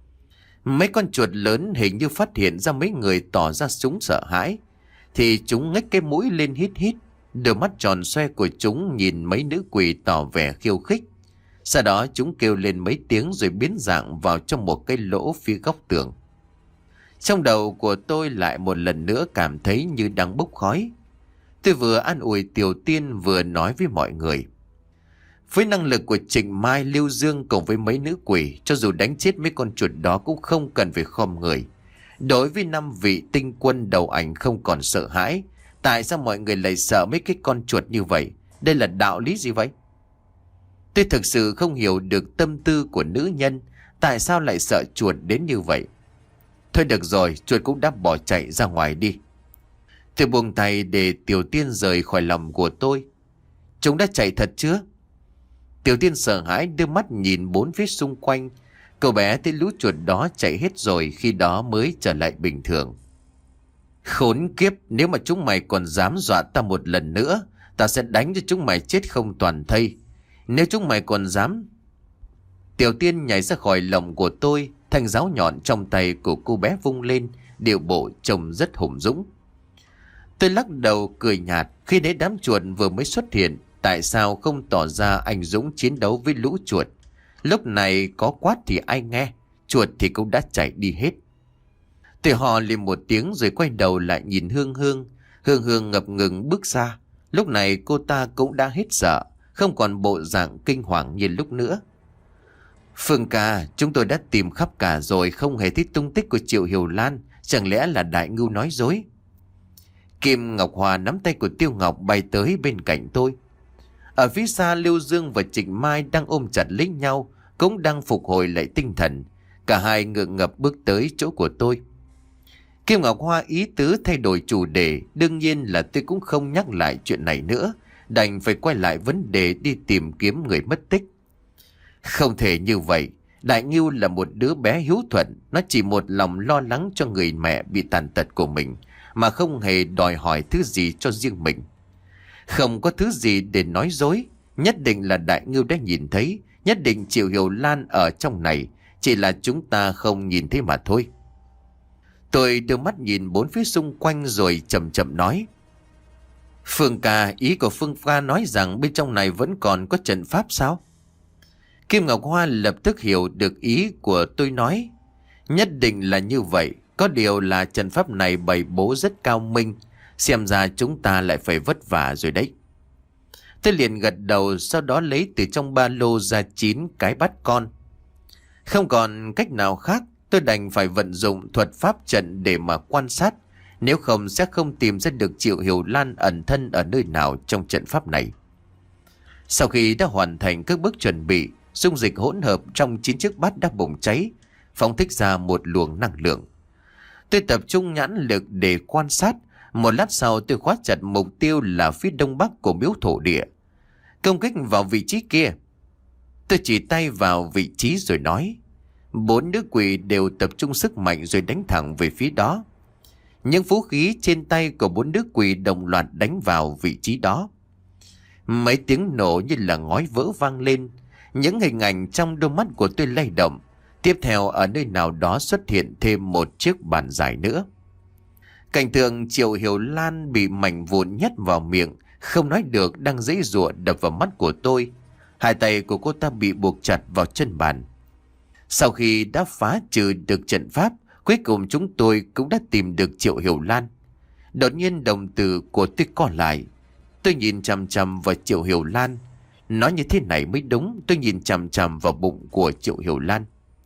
Mấy con chuột lớn hình như phát hiện ra mấy người tỏ ra súng sợ hãi, thì chúng ngách cái mũi lên hít hít. Đôi mắt tròn xoe của chúng nhìn mấy nữ quỷ tỏ vẻ khiêu khích. Sau đó chúng kêu lên mấy tiếng rồi biến dạng vào trong một cái lỗ phía góc tường. Trong đầu của tôi lại một lần nữa cảm thấy như đang bốc khói. Tôi vừa an ủi Tiểu Tiên vừa nói với mọi người. Với năng lực của Trịnh Mai, Lưu Dương cùng với mấy nữ quỷ, cho dù đánh chết mấy con chuột đó cũng không cần phải khom người. Đối với năm vị tinh quân đầu ảnh không còn sợ hãi, tại sao mọi người lại sợ mấy cái con chuột như vậy? Đây là đạo lý gì vậy? Tôi thực sự không hiểu được tâm tư của nữ nhân, tại sao lại sợ chuột đến như vậy. Thôi được rồi, chuột cũng đã bỏ chạy ra ngoài đi. Tôi buông tay để Tiểu Tiên rời khỏi lòng của tôi. Chúng đã chạy thật chưa? Tiểu Tiên sợ hãi đưa mắt nhìn bốn phía xung quanh. Cậu bé thấy lũ chuột đó chạy hết rồi, khi đó mới trở lại bình thường. Khốn kiếp, nếu mà chúng mày còn dám dọa ta một lần nữa, ta sẽ đánh cho chúng mày chết không toàn thây. Nếu chúng mày còn dám... Tiểu Tiên nhảy ra khỏi lồng của tôi, thanh giáo nhọn trong tay của cô bé vung lên, điệu bộ trông rất hùng dũng. Tôi lắc đầu cười nhạt khi thấy đám chuột vừa mới xuất hiện. Tại sao không tỏ ra anh dũng chiến đấu với lũ chuột? Lúc này có quát thì ai nghe, chuột thì cũng đã chạy đi hết. Tôi hò lên một tiếng rồi quay đầu lại nhìn Hương Hương. Hương Hương ngập ngừng bước ra. Lúc này cô ta cũng đã hết sợ, không còn bộ dạng kinh hoàng như lúc nữa. Phương ca, chúng tôi đã tìm khắp cả rồi, không hề thấy tung tích của Triệu Hiểu Lan. Chẳng lẽ là Đại Ngưu nói dối? Kim Ngọc Hòa nắm tay của Tiêu Ngọc bay tới bên cạnh tôi. Ở phía xa, Lưu Dương và Trịnh Mai đang ôm chặt lấy nhau, cũng đang phục hồi lại tinh thần. Cả hai ngượng ngập bước tới chỗ của tôi. Kim Ngọc Hoa ý tứ thay đổi chủ đề, đương nhiên là tôi cũng không nhắc lại chuyện này nữa, đành phải quay lại vấn đề đi tìm kiếm người mất tích. Không thể như vậy, Đại Ngưu là một đứa bé hiếu thuận, nó chỉ một lòng lo lắng cho người mẹ bị tàn tật của mình, mà không hề đòi hỏi thứ gì cho riêng mình. Không có thứ gì để nói dối, nhất định là Đại Ngưu đã nhìn thấy, nhất định Triệu Hiểu Lan ở trong này, chỉ là chúng ta không nhìn thấy mà thôi. Tôi đưa mắt nhìn bốn phía xung quanh rồi chậm chậm nói. Phương ca, ý của Phương ca nói rằng bên trong này vẫn còn có trận pháp sao? Kim Ngọc Hoa lập tức hiểu được ý của tôi nói. Nhất định là như vậy, có điều là trận pháp này bày bố rất cao minh, xem ra chúng ta lại phải vất vả rồi đấy. Tôi liền gật đầu, sau đó lấy từ trong ba lô ra chín cái bát con. Không còn cách nào khác, tôi đành phải vận dụng thuật pháp trận để mà quan sát, nếu không sẽ không tìm ra được Triệu Hiểu Lan ẩn thân ở nơi nào trong trận pháp này. Sau khi đã hoàn thành các bước chuẩn bị, dung dịch hỗn hợp trong chín chiếc bát đã bùng cháy, phóng thích ra một luồng năng lượng. Tôi tập trung nhãn lực để quan sát. Một lát sau tôi khóa chặt mục tiêu là phía đông bắc của miếu thổ địa. Công kích vào vị trí kia. Tôi chỉ tay vào vị trí rồi nói. Bốn nữ quỷ đều tập trung sức mạnh rồi đánh thẳng về phía đó. Những vũ khí trên tay của bốn nữ quỷ đồng loạt đánh vào vị trí đó. Mấy tiếng nổ như là ngói vỡ vang lên. Những hình ảnh trong đôi mắt của tôi lay động. Tiếp theo ở nơi nào đó xuất hiện thêm một chiếc bàn dài nữa. Cảnh tượng Triệu Hiểu Lan bị mảnh vụn nhét vào miệng, không nói được, đang giãy giụa đập vào mắt của tôi. Hai tay của cô ta bị buộc chặt vào chân bàn. Sau khi đã phá trừ được trận pháp, cuối cùng chúng tôi cũng đã tìm được Triệu Hiểu Lan. Đột nhiên đồng tử của tôi co lại. Tôi nhìn chằm chằm vào Triệu Hiểu Lan. Nói như thế này mới đúng, tôi nhìn chằm chằm vào bụng của Triệu Hiểu Lan.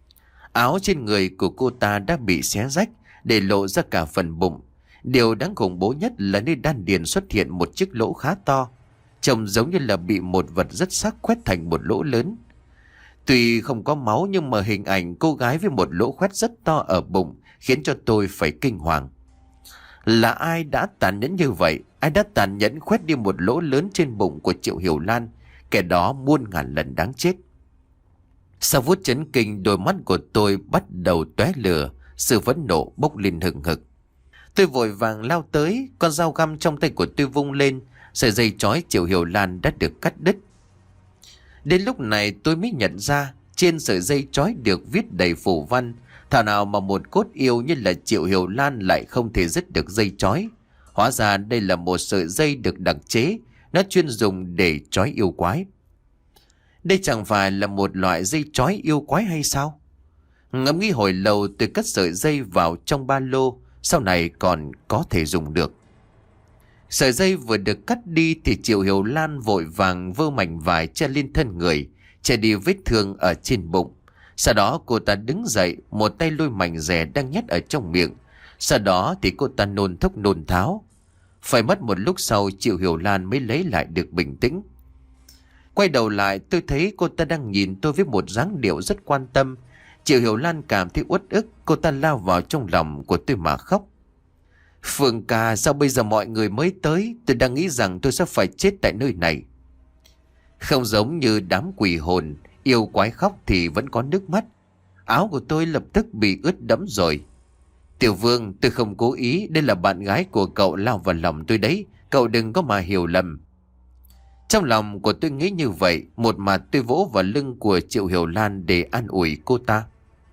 Áo trên người của cô ta đã bị xé rách, để lộ ra cả phần bụng. Điều đáng khủng bố nhất là nơi đan điền xuất hiện một chiếc lỗ khá to, trông giống như là bị một vật rất sắc khoét thành một lỗ lớn. Tuy không có máu nhưng mà hình ảnh cô gái với một lỗ khoét rất to ở bụng khiến cho tôi phải kinh hoàng. Là ai đã tàn nhẫn như vậy? Ai đã tàn nhẫn khoét đi một lỗ lớn trên bụng của Triệu Hiểu Lan? Kẻ đó muôn ngàn lần đáng chết. Sau phút chấn kinh, đôi mắt của tôi bắt đầu tóe lửa, sự phẫn nộ bốc lên hừng hực. Tôi vội vàng lao tới, con dao găm trong tay của tôi vung lên, sợi dây trói Triệu Hiểu Lan đã được cắt đứt. Đến lúc này tôi mới nhận ra, trên sợi dây trói được viết đầy phù văn, thảo nào mà một cốt yêu như là Triệu Hiểu Lan lại không thể dứt được dây trói. Hóa ra đây là một sợi dây được đặc chế, nó chuyên dùng để trói yêu quái. Đây chẳng phải là một loại dây trói yêu quái hay sao? Ngẫm nghĩ hồi lâu, tôi cất sợi dây vào trong ba lô, sau này còn có thể dùng được. Sợi dây vừa được cắt đi thì Triệu Hiểu Lan vội vàng vơ mảnh vải che lên thân người, che đi vết thương ở trên bụng. Sau đó cô ta đứng dậy, một tay lôi mảnh rẻ đang nhét ở trong miệng. Sau đó thì cô ta nôn thốc nôn tháo. Phải mất một lúc sau Triệu Hiểu Lan mới lấy lại được bình tĩnh. Quay đầu lại tôi thấy cô ta đang nhìn tôi với một dáng điệu rất quan tâm. Triệu Hiểu Lan cảm thấy uất ức, cô ta lao vào trong lòng của tôi mà khóc. Phương ca, sao bây giờ mọi người mới tới? Tôi đang nghĩ rằng tôi sẽ phải chết tại nơi này. Không giống như đám quỷ hồn, yêu quái khóc thì vẫn có nước mắt. Áo của tôi lập tức bị ướt đẫm rồi. Tiểu Vương, tôi không cố ý, đây là bạn gái của cậu lao vào lòng tôi đấy, cậu đừng có mà hiểu lầm. Trong lòng của tôi nghĩ như vậy, một mặt tôi vỗ vào lưng của Triệu Hiểu Lan để an ủi cô ta.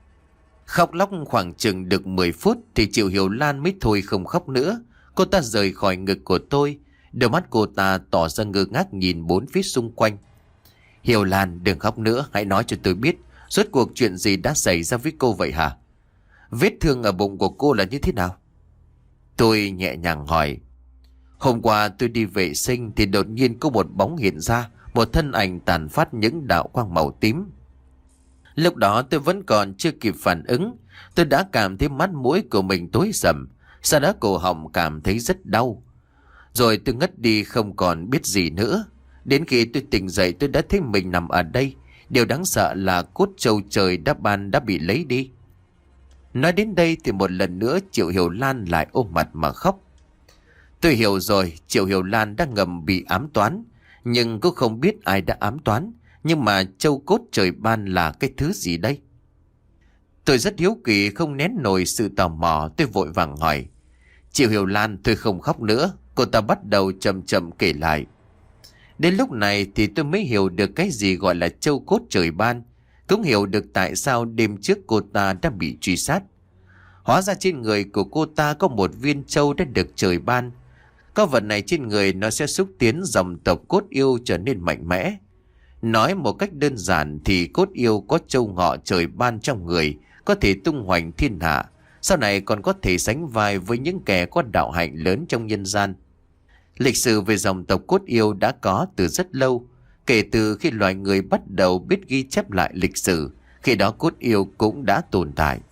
Khóc lóc khoảng chừng được mười phút thì Triệu Hiểu Lan mới thôi không khóc nữa. Cô ta rời khỏi ngực của tôi, đôi mắt cô ta tỏ ra ngơ ngác nhìn bốn phía xung quanh. Hiểu Lan, đừng khóc nữa, hãy nói cho tôi biết, rốt cuộc chuyện gì đã xảy ra với cô vậy hả? Vết thương ở bụng của cô là như thế nào? Tôi nhẹ nhàng hỏi. Hôm qua tôi đi vệ sinh thì đột nhiên có một bóng hiện ra, một thân ảnh tàn phát những đạo quang màu tím. Lúc đó tôi vẫn còn chưa kịp phản ứng, tôi đã cảm thấy mắt mũi của mình tối sầm, sau đó cổ họng cảm thấy rất đau. Rồi tôi ngất đi không còn biết gì nữa. Đến khi tôi tỉnh dậy tôi đã thấy mình nằm ở đây. Điều đáng sợ là cốt trâu trời đã ban đã bị lấy đi. Nói đến đây thì một lần nữa Triệu Hiểu Lan lại ôm mặt mà khóc. Tôi hiểu rồi, Triệu Hiểu Lan đang ngầm bị ám toán. Nhưng cũng không biết ai đã ám toán. Nhưng mà châu cốt trời ban là cái thứ gì đây? Tôi rất hiếu kỳ không nén nổi sự tò mò. Tôi vội vàng hỏi. Triệu Hiểu Lan, tôi không khóc nữa. Cô ta bắt đầu chậm chậm kể lại. Đến lúc này thì tôi mới hiểu được cái gì gọi là châu cốt trời ban. Cũng hiểu được tại sao đêm trước cô ta đã bị truy sát. Hóa ra trên người của cô ta có một viên châu đã được trời ban. Có vật này trên người nó sẽ xúc tiến dòng tộc cốt yêu trở nên mạnh mẽ. Nói một cách đơn giản thì cốt yêu có châu ngọ trời ban trong người, có thể tung hoành thiên hạ. Sau này còn có thể sánh vai với những kẻ có đạo hạnh lớn trong nhân gian. Lịch sử về dòng tộc cốt yêu đã có từ rất lâu. Kể từ khi loài người bắt đầu biết ghi chép lại lịch sử, khi đó cốt yêu cũng đã tồn tại.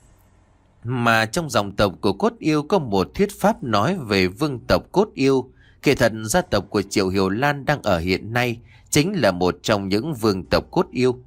Mà trong dòng tộc của cốt yêu có một thuyết pháp nói về vương tộc cốt yêu. Kể thật gia tộc của Triệu Hiểu Lan đang ở hiện nay chính là một trong những vương tộc cốt yêu.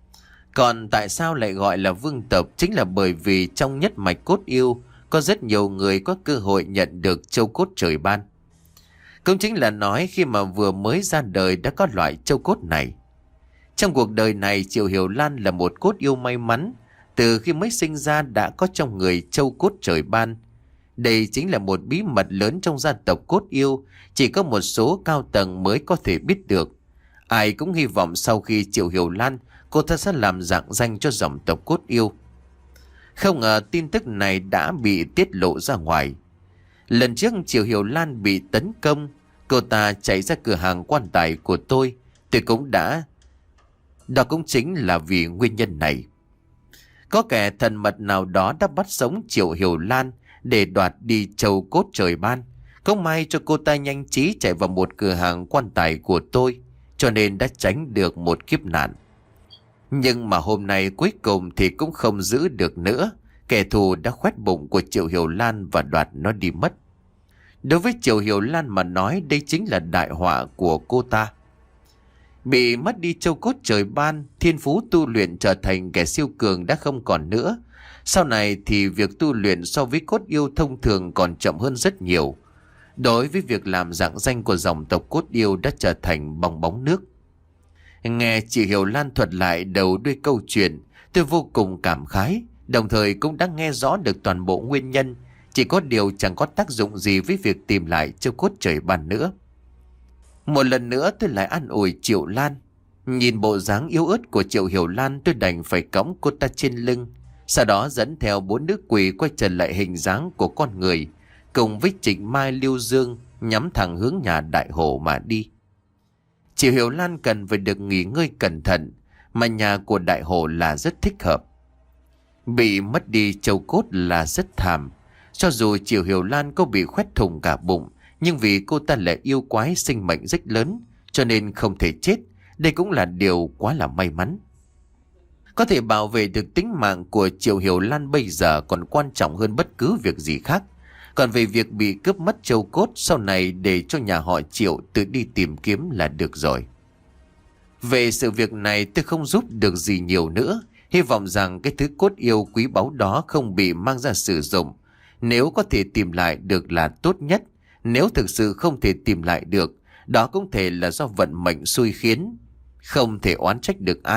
Còn tại sao lại gọi là vương tộc? Chính là bởi vì trong nhất mạch cốt yêu có rất nhiều người có cơ hội nhận được châu cốt trời ban. Cũng chính là nói khi mà vừa mới ra đời đã có loại châu cốt này. Trong cuộc đời này Triệu Hiểu Lan là một cốt yêu may mắn. Từ khi mới sinh ra đã có trong người châu cốt trời ban. Đây chính là một bí mật lớn trong gia tộc cốt yêu, chỉ có một số cao tầng mới có thể biết được. Ai cũng hy vọng sau khi Triệu Hiểu Lan, cô ta sẽ làm rạng danh cho dòng tộc cốt yêu. Không ngờ tin tức này đã bị tiết lộ ra ngoài. Lần trước Triệu Hiểu Lan bị tấn công, cô ta chạy ra cửa hàng quan tài của tôi. Tôi cũng đã... Đó cũng chính là vì nguyên nhân này. Có kẻ thần mật nào đó đã bắt sống Triệu Hiểu Lan để đoạt đi châu cốt trời ban. Không may cho cô ta nhanh trí chạy vào một cửa hàng quan tài của tôi, cho nên đã tránh được một kiếp nạn. Nhưng mà hôm nay cuối cùng thì cũng không giữ được nữa. Kẻ thù đã khoét bụng của Triệu Hiểu Lan và đoạt nó đi mất. Đối với Triệu Hiểu Lan mà nói, đây chính là đại họa của cô ta. Bị mất đi châu cốt trời ban, thiên phú tu luyện trở thành kẻ siêu cường đã không còn nữa. Sau này thì việc tu luyện so với cốt yêu thông thường còn chậm hơn rất nhiều. Đối với việc làm rạng danh của dòng tộc cốt yêu đã trở thành bong bóng nước. Nghe chị Hiểu Lan thuật lại đầu đuôi câu chuyện, tôi vô cùng cảm khái, đồng thời cũng đã nghe rõ được toàn bộ nguyên nhân. Chỉ có điều chẳng có tác dụng gì với việc tìm lại châu cốt trời ban nữa. Một lần nữa tôi lại an ủi Triệu Lan. Nhìn bộ dáng yếu ớt của Triệu Hiểu Lan, tôi đành phải cõng cô ta trên lưng. Sau đó dẫn theo bốn nữ quỷ quay trở lại hình dáng của con người, cùng với Trịnh Mai Lưu Dương nhắm thẳng hướng nhà Đại Hổ mà đi. Triệu Hiểu Lan cần phải được nghỉ ngơi cẩn thận, mà nhà của Đại Hổ là rất thích hợp. Bị mất đi châu cốt là rất thảm. Cho dù Triệu Hiểu Lan có bị khoét thủng cả bụng, nhưng vì cô ta là yêu quái sinh mệnh rất lớn, cho nên không thể chết. Đây cũng là điều quá là may mắn. Có thể bảo vệ được tính mạng của Triệu Hiểu Lan bây giờ còn quan trọng hơn bất cứ việc gì khác. Còn về việc bị cướp mất châu cốt, sau này để cho nhà họ Triệu tự đi tìm kiếm là được rồi. Về sự việc này tôi không giúp được gì nhiều nữa. Hy vọng rằng cái thứ cốt yêu quý báu đó không bị mang ra sử dụng. Nếu có thể tìm lại được là tốt nhất. Nếu thực sự không thể tìm lại được, đó cũng thể là do vận mệnh xui khiến. Không thể oán trách được ai.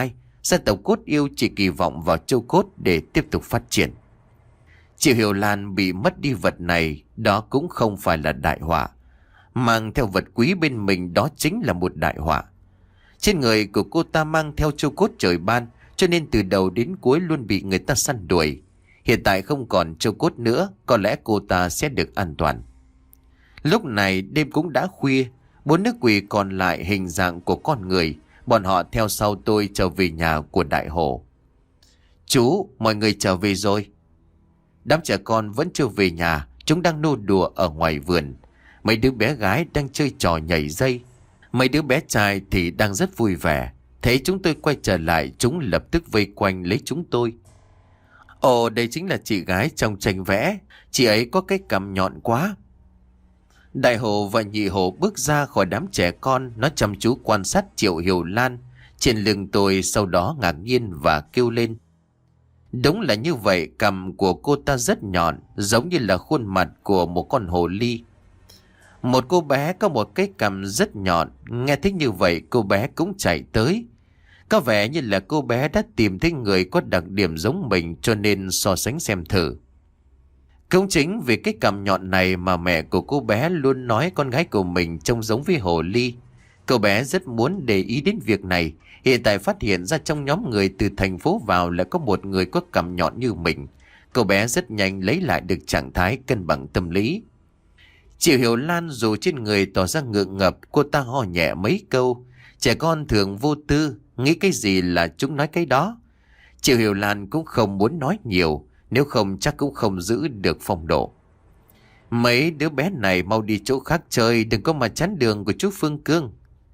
Gia tộc Cốt Yêu chỉ kỳ vọng vào châu cốt để tiếp tục phát triển. Triệu Hiểu Lan bị mất đi vật này, đó cũng không phải là đại họa. Mang theo vật quý bên mình đó chính là một đại họa. Trên người của cô ta mang theo châu cốt trời ban, cho nên từ đầu đến cuối luôn bị người ta săn đuổi. Hiện tại không còn châu cốt nữa, có lẽ cô ta sẽ được an toàn. Lúc này đêm cũng đã khuya, bốn nữ quỷ còn lại hình dạng của con người. Bọn họ theo sau tôi trở về nhà của Đại Hổ. Chú, mọi người trở về rồi. Đám trẻ con vẫn chưa về nhà, chúng đang nô đùa ở ngoài vườn. Mấy đứa bé gái đang chơi trò nhảy dây. Mấy đứa bé trai thì đang rất vui vẻ. Thấy chúng tôi quay trở lại, chúng lập tức vây quanh lấy chúng tôi. Ồ, đây chính là chị gái trong tranh vẽ. Chị ấy có cái cằm nhọn quá. Đại Hổ và Nhị Hổ bước ra khỏi đám trẻ con. Nó chăm chú quan sát Triệu Hiểu Lan trên lưng tôi, sau đó ngạc nhiên và kêu lên. Đúng là như vậy, cằm của cô ta rất nhọn, giống như là khuôn mặt của một con hồ ly. Một cô bé có một cái cằm rất nhọn. Nghe thấy như vậy, cô bé cũng chạy tới. Có vẻ như là cô bé đã tìm thấy người có đặc điểm giống mình, cho nên so sánh xem thử. Cũng chính vì cái cằm nhọn này mà mẹ của cô bé luôn nói con gái của mình trông giống với hồ ly. Cô bé rất muốn để ý đến việc này. Hiện tại phát hiện ra trong nhóm người từ thành phố vào lại có một người có cằm nhọn như mình. Cô bé rất nhanh lấy lại được trạng thái cân bằng tâm lý. Triệu Hiểu Lan dù trên người tỏ ra ngượng ngập, cô ta ho nhẹ mấy câu. Trẻ con thường vô tư, nghĩ cái gì là chúng nói cái đó. Triệu Hiểu Lan cũng không muốn nói nhiều, nếu không chắc cũng không giữ được phong độ. Mấy đứa bé này mau đi chỗ khác chơi, đừng có mà chắn đường của chú Phương Cương.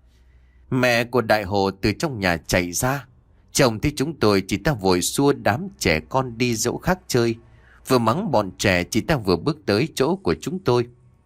Mẹ của Đại Hồ từ trong nhà chạy ra. Chồng thấy chúng tôi, chị ta vội xua đám trẻ con đi dỗ khác chơi. Vừa mắng bọn trẻ, chị ta vừa bước tới chỗ của chúng tôi.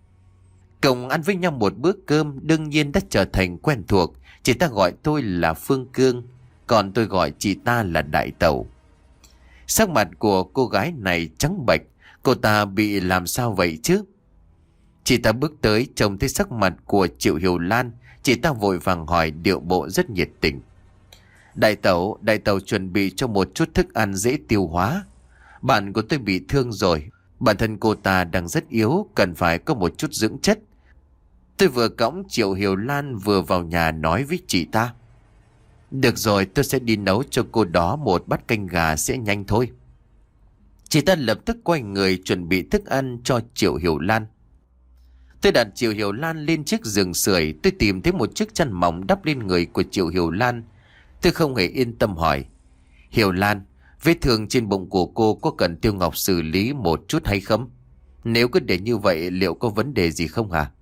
Cùng ăn với nhau một bữa cơm đương nhiên đã trở thành quen thuộc. Chị ta gọi tôi là Phương Cương, còn tôi gọi chị ta là Đại Tẩu. Sắc mặt của cô gái này trắng bệch. Cô ta bị làm sao vậy chứ? Chị ta bước tới, trông thấy sắc mặt của Triệu Hiểu Lan, chị ta vội vàng hỏi, điệu bộ rất nhiệt tình. Đại Tẩu, Đại Tẩu chuẩn bị cho một chút thức ăn dễ tiêu hóa. Bạn của tôi bị thương rồi, bản thân cô ta đang rất yếu, cần phải có một chút dưỡng chất. Tôi vừa cõng Triệu Hiểu Lan vừa vào nhà nói với chị ta. Được rồi, tôi sẽ đi nấu cho cô đó một bát canh gà sẽ nhanh thôi. Chị ta lập tức quay người chuẩn bị thức ăn cho Triệu Hiểu Lan. Tôi đặt Triệu Hiểu Lan lên chiếc giường sưởi, tôi tìm thấy một chiếc chăn mỏng đắp lên người của Triệu Hiểu Lan. Tôi không hề yên tâm hỏi. Hiểu Lan, vết thương trên bụng của cô có cần Tiêu Ngọc xử lý một chút hay không? Nếu cứ để như vậy liệu có vấn đề gì không hả?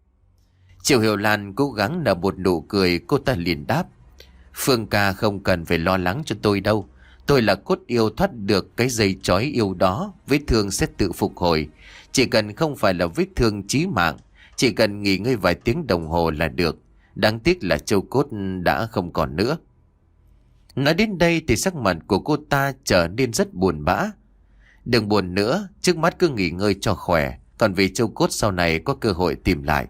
Triệu Hiểu Lan cố gắng nở một nụ cười, cô ta liền đáp. Phương ca không cần phải lo lắng cho tôi đâu. Tôi là Cốt Yêu, thoát được cái dây trói yêu đó, vết thương sẽ tự phục hồi. Chỉ cần không phải là vết thương chí mạng, chỉ cần nghỉ ngơi vài tiếng đồng hồ là được. Đáng tiếc là châu cốt đã không còn nữa. Nói đến đây thì sắc mặt của cô ta trở nên rất buồn bã. Đừng buồn nữa, trước mắt cứ nghỉ ngơi cho khỏe, còn vì châu cốt sau này có cơ hội tìm lại.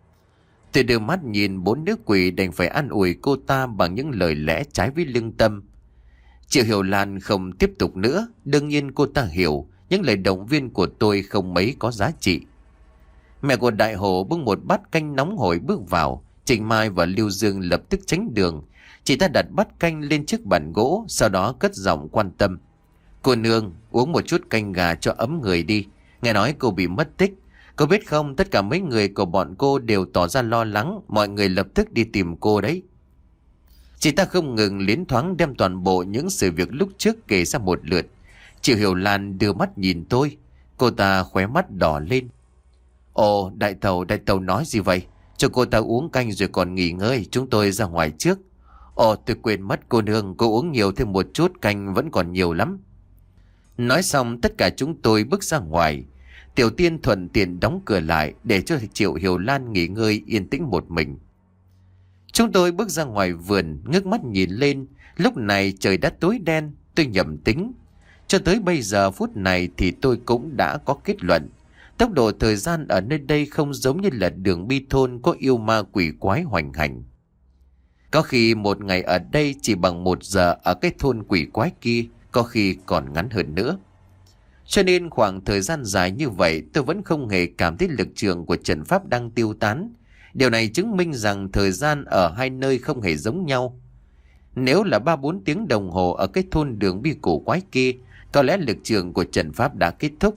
Tôi đưa mắt nhìn bốn nữ quỷ, đành phải an ủi cô ta bằng những lời lẽ trái với lương tâm. Triệu Hiểu Lan không tiếp tục nữa. Đương nhiên cô ta hiểu những lời động viên của tôi không mấy có giá trị. Mẹ của Đại Hồ bưng một bát canh nóng hổi bước vào. Trình Mai và Lưu Dương lập tức tránh đường. Chị ta đặt bát canh lên chiếc bàn gỗ, sau đó cất giọng quan tâm. Cô nương, uống một chút canh gà cho ấm người đi. Nghe nói cô bị mất tích. Cô biết không, tất cả mấy người của bọn cô đều tỏ ra lo lắng. Mọi người lập tức đi tìm cô đấy. Chị ta không ngừng liến thoáng đem toàn bộ những sự việc lúc trước kể ra một lượt. Triệu Hiểu Lan đưa mắt nhìn tôi. Cô ta khóe mắt đỏ lên. Ồ, Đại Tẩu, Đại Tẩu nói gì vậy? Cho cô ta uống canh rồi còn nghỉ ngơi, chúng tôi ra ngoài trước. Ồ, tôi quên mất cô nương, cô uống nhiều thêm một chút, canh vẫn còn nhiều lắm. Nói xong tất cả chúng tôi bước ra ngoài. Tiểu Tiên thuận tiện đóng cửa lại để cho Triệu Hiểu Lan nghỉ ngơi yên tĩnh một mình. Chúng tôi bước ra ngoài vườn, ngước mắt nhìn lên. Lúc này trời đã tối đen. Tôi nhầm tính. Cho tới bây giờ phút này thì tôi cũng đã có kết luận. Tốc độ thời gian ở nơi đây không giống như là đường bi thôn có yêu ma quỷ quái hoành hành. Có khi một ngày ở đây chỉ bằng một giờ ở cái thôn quỷ quái kia, có khi còn ngắn hơn nữa. Cho nên khoảng thời gian dài như vậy tôi vẫn không hề cảm thấy lực trường của trận pháp đang tiêu tán. Điều này chứng minh rằng thời gian ở hai nơi không hề giống nhau. Nếu là ba bốn tiếng đồng hồ ở cái thôn đường bi cổ quái kia, có lẽ lực trường của trận pháp đã kết thúc.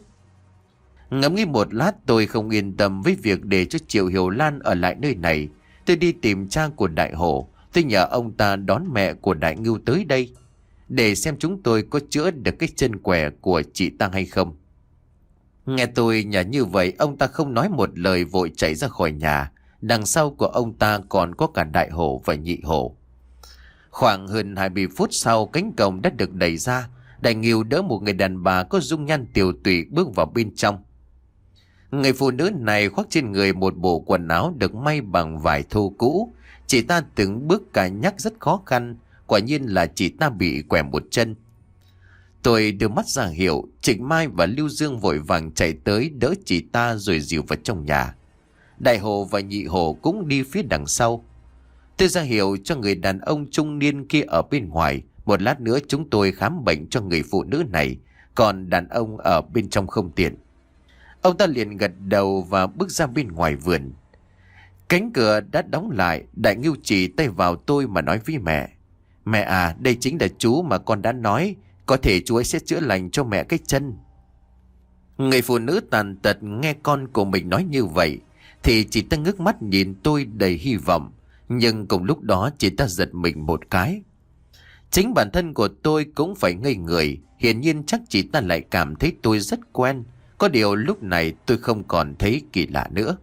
Ngẫm nghĩ một lát, tôi không yên tâm với việc để cho Triệu Hiểu Lan ở lại nơi này. Tôi đi tìm cha của Đại Hổ. Tôi nhờ ông ta đón mẹ của Đại Ngưu tới đây, để xem chúng tôi có chữa được cái chân què của chị ta hay không. Nghe tôi nhờ như vậy, ông ta không nói một lời vội chạy ra khỏi nhà. Đằng sau của ông ta còn có cả Đại Hổ và Nhị Hổ. Khoảng hơn hai mươi phút sau, cánh cổng đã được đẩy ra. Đại Ngưu đỡ một người đàn bà có dung nhan tiều tụy bước vào bên trong. Người phụ nữ này khoác trên người một bộ quần áo được may bằng vải thô cũ. Chị ta từng bước cà nhắc rất khó khăn. Quả nhiên là chị ta bị quẻ một chân. Tôi đưa mắt ra hiệu. Trịnh Mai và Lưu Dương vội vàng chạy tới đỡ chị ta rồi dìu vào trong nhà. Đại Hổ và Nhị Hổ cũng đi phía đằng sau. Tôi ra hiệu cho người đàn ông trung niên kia ở bên ngoài. Một lát nữa chúng tôi khám bệnh cho người phụ nữ này, còn đàn ông ở bên trong không tiện. Ông ta liền gật đầu và bước ra bên ngoài vườn. Cánh cửa đã đóng lại. Đại Ngưu chỉ tay vào tôi mà nói với mẹ: "Mẹ à, đây chính là chú mà con đã nói. Có thể chú ấy sẽ chữa lành cho mẹ cái chân." Người phụ nữ tàn tật nghe con của mình nói như vậy thì chị ta ngước mắt nhìn tôi đầy hy vọng. Nhưng cùng lúc đó chị ta giật mình một cái. Chính bản thân của tôi cũng phải ngây người. Hiển nhiên chắc chị ta lại cảm thấy tôi rất quen. Có điều lúc này tôi không còn thấy kỳ lạ nữa.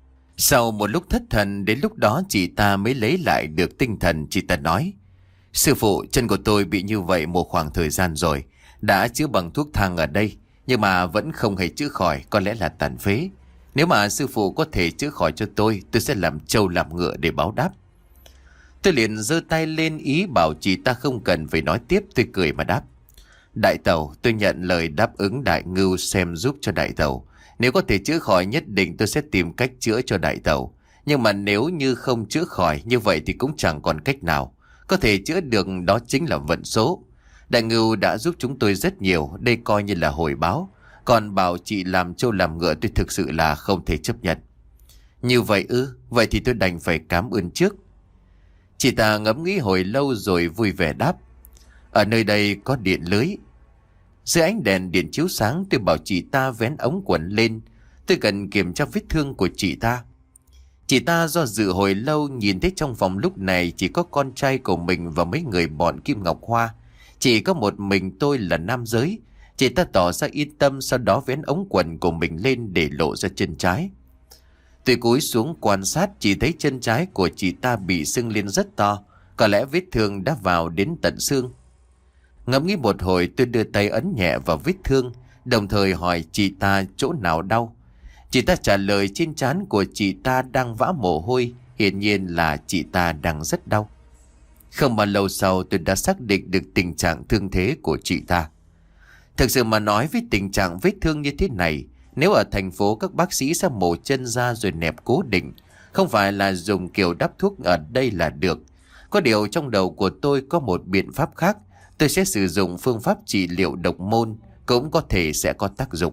Sau một lúc thất thần, đến lúc đó chị ta mới lấy lại được tinh thần. Chị ta nói: "Sư phụ, chân của tôi bị như vậy một khoảng thời gian rồi. Đã chữa bằng thuốc thang ở đây, nhưng mà vẫn không hề chữa khỏi, có lẽ là tàn phế. Nếu mà sư phụ có thể chữa khỏi cho tôi, tôi sẽ làm trâu làm ngựa để báo đáp." Tôi liền giơ tay lên ý bảo chị ta không cần phải nói tiếp. Tôi cười mà đáp: "Đại tẩu, tôi nhận lời đáp ứng Đại Ngưu xem giúp cho đại tẩu. Nếu có thể chữa khỏi nhất định tôi sẽ tìm cách chữa cho đại tẩu. Nhưng mà nếu như không chữa khỏi, như vậy thì cũng chẳng còn cách nào. Có thể chữa được đó chính là vận số. Đại Ngưu đã giúp chúng tôi rất nhiều, đây coi như là hồi báo. Còn bảo chị làm trâu làm ngựa tôi thực sự là không thể chấp nhận." "Như vậy ư? Vậy thì tôi đành phải cảm ơn trước." Chị ta ngẫm nghĩ hồi lâu rồi vui vẻ đáp: "Ở nơi đây có điện lưới." Dưới ánh đèn điện chiếu sáng, tôi bảo chị ta vén ống quần lên. Tôi cần kiểm tra vết thương của chị ta. Chị ta do dự hồi lâu, nhìn thấy trong phòng lúc này chỉ có con trai của mình và mấy người bọn Kim Ngọc Hoa. Chỉ có một mình tôi là nam giới. Chị ta tỏ ra yên tâm, sau đó vén ống quần của mình lên để lộ ra chân trái. Tôi cúi xuống quan sát, chỉ thấy chân trái của chị ta bị sưng lên rất to. Có lẽ vết thương đã vào đến tận xương. Ngẫm nghĩ một hồi, tôi đưa tay ấn nhẹ vào vết thương, đồng thời hỏi chị ta chỗ nào đau. Chị ta trả lời trên trán của chị ta đang vã mồ hôi, hiển nhiên là chị ta đang rất đau. Không bao lâu sau tôi đã xác định được tình trạng thương thế của chị ta. Thực sự mà nói, với tình trạng vết thương như thế này, nếu ở thành phố các bác sĩ sẽ mổ chân ra rồi nẹp cố định, không phải là dùng kiểu đắp thuốc ở đây là được. Có điều trong đầu của tôi có một biện pháp khác. Tôi sẽ sử dụng phương pháp trị liệu độc môn, cũng có thể sẽ có tác dụng.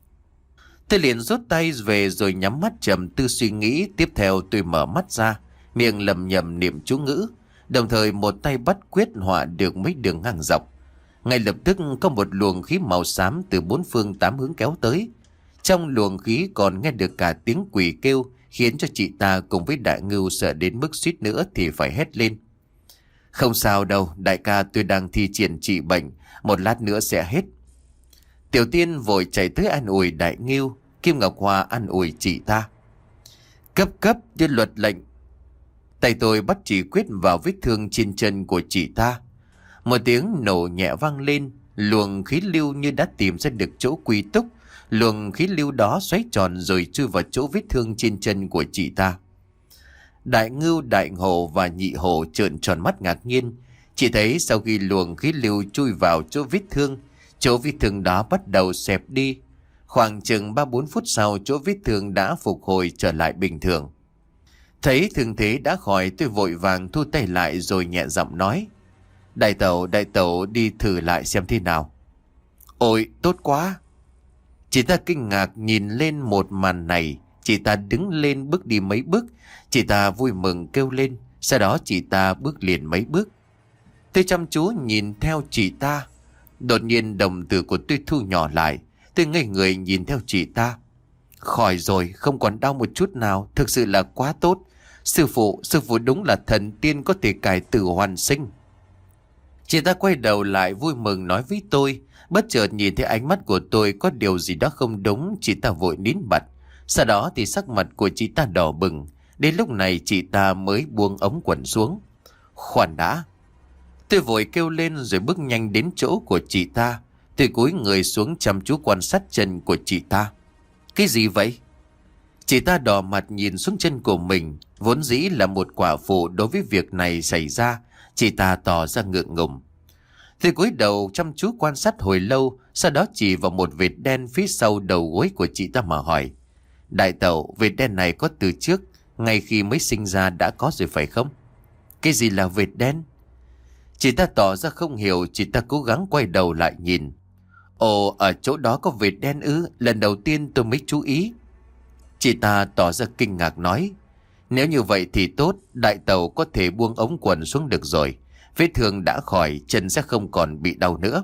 Tôi liền rút tay về rồi nhắm mắt trầm tư suy nghĩ. Tiếp theo tôi mở mắt ra, miệng lẩm nhẩm niệm chú ngữ, đồng thời một tay bắt quyết họa được mấy đường ngang dọc. Ngay lập tức có một luồng khí màu xám từ bốn phương tám hướng kéo tới. Trong luồng khí còn nghe được cả tiếng quỷ kêu, khiến cho chị ta cùng với Đại Ngưu sợ đến mức suýt nữa thì phải hét lên: "Không sao đâu, đại ca, tôi đang thi triển trị bệnh, một lát nữa sẽ hết." Tiểu Tiên vội chạy tới an ủi Đại Ngưu. Kim Ngọc Hoa an ủi chị ta: "Cấp cấp như luật lệnh." Tay tôi bắt chỉ quyết vào vết thương trên chân của chị ta. Một tiếng nổ nhẹ vang lên, luồng khí lưu như đã tìm ra được chỗ quy túc. Luồng khí lưu đó xoáy tròn rồi chui vào chỗ vết thương trên chân của chị ta. Đại Ngưu, Đại Hổ và Nhị Hổ trợn tròn mắt ngạc nhiên. Chỉ thấy sau khi luồng khí lưu chui vào chỗ vết thương, chỗ vết thương đó bắt đầu xẹp đi. Khoảng chừng ba bốn phút sau, chỗ vết thương đã phục hồi trở lại bình thường. Thấy thương thế đã khỏi, tôi vội vàng thu tay lại rồi nhẹ giọng nói: Đại tẩu, đại tẩu đi thử lại xem thế nào. Ôi, tốt quá. Chị ta kinh ngạc nhìn lên một màn này. Chị ta đứng lên bước đi mấy bước. Chị ta vui mừng kêu lên. Sau đó chị ta bước liền mấy bước. Tôi chăm chú nhìn theo chị ta. Đột nhiên đồng tử của tôi thu nhỏ lại. Tôi ngây người nhìn theo chị ta. Khỏi rồi, không còn đau một chút nào. Thực sự là quá tốt. Sư phụ, sư phụ đúng là thần tiên có thể cải tử hoàn sinh. Chị ta quay đầu lại vui mừng nói với tôi. Bất chợt nhìn thấy ánh mắt của tôi có điều gì đó không đúng. Chị ta vội nín bặt. Sau đó thì sắc mặt của chị ta đỏ bừng. Đến lúc này chị ta mới buông ống quần xuống. Khoan đã. Tôi vội kêu lên rồi bước nhanh đến chỗ của chị ta. Tôi cúi người xuống chăm chú quan sát chân của chị ta. Cái gì vậy? Chị ta đỏ mặt nhìn xuống chân của mình. Vốn dĩ là một quả phụ, đối với việc này xảy ra chị ta tỏ ra ngượng ngùng. Tôi cúi đầu chăm chú quan sát hồi lâu. Sau đó chỉ vào một vệt đen phía sau đầu gối của chị ta mà hỏi: Đại tẩu, vệt đen này có từ trước, ngay khi mới sinh ra đã có rồi phải không? Cái gì là vệt đen? Chị ta tỏ ra không hiểu. Chị ta cố gắng quay đầu lại nhìn. Ồ, ở chỗ đó có vệt đen ư? Lần đầu tiên tôi mới chú ý. Chị ta tỏ ra kinh ngạc nói: Nếu như vậy thì tốt, đại tẩu có thể buông ống quần xuống được rồi. Vết thương đã khỏi, chân sẽ không còn bị đau nữa.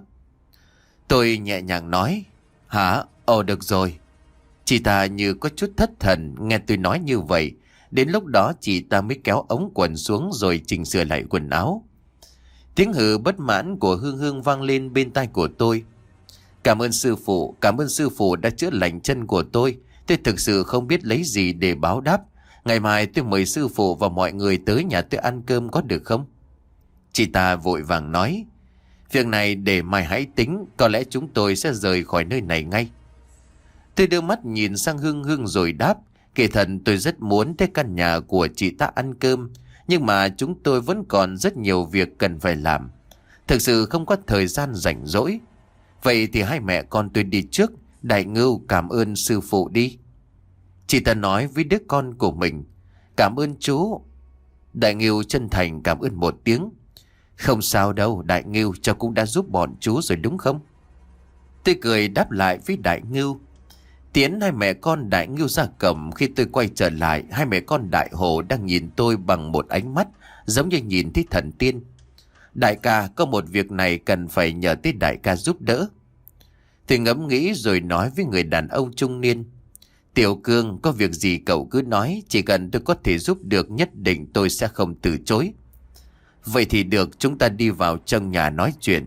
Tôi nhẹ nhàng nói: Hả? Ồ, được rồi. Chị ta như có chút thất thần nghe tôi nói như vậy. Đến lúc đó chị ta mới kéo ống quần xuống rồi chỉnh sửa lại quần áo. Tiếng hừ bất mãn của Hương Hương vang lên bên tai của tôi. Cảm ơn sư phụ, cảm ơn sư phụ đã chữa lành chân của tôi. Tôi thực sự không biết lấy gì để báo đáp. Ngày mai tôi mời sư phụ và mọi người tới nhà tôi ăn cơm có được không? Chị ta vội vàng nói: Việc này để mai hãy tính, có lẽ chúng tôi sẽ rời khỏi nơi này ngay. Tôi đưa mắt nhìn sang Hương Hương rồi đáp: Kỳ thật tôi rất muốn tới căn nhà của chị ta ăn cơm, nhưng mà chúng tôi vẫn còn rất nhiều việc cần phải làm. Thực sự không có thời gian rảnh rỗi. Vậy thì hai mẹ con tôi đi trước. Đại Ngưu cảm ơn sư phụ đi. Chị ta nói với đứa con của mình: Cảm ơn chú. Đại Ngưu chân thành cảm ơn một tiếng. Không sao đâu Đại Ngưu, cháu cũng đã giúp bọn chú rồi đúng không? Tôi cười đáp lại với Đại Ngưu. Tiến hai mẹ con Đại Ngưu ra cổng. Khi tôi quay trở lại, hai mẹ con Đại Hồ đang nhìn tôi bằng một ánh mắt giống như nhìn thấy thần tiên. Đại ca, có một việc này cần phải nhờ tới đại ca giúp đỡ. Tôi ngẫm nghĩ rồi nói với người đàn ông trung niên: Tiểu Cương, có việc gì cậu cứ nói. Chỉ cần tôi có thể giúp được, nhất định tôi sẽ không từ chối. Vậy thì được, chúng ta đi vào trong nhà nói chuyện.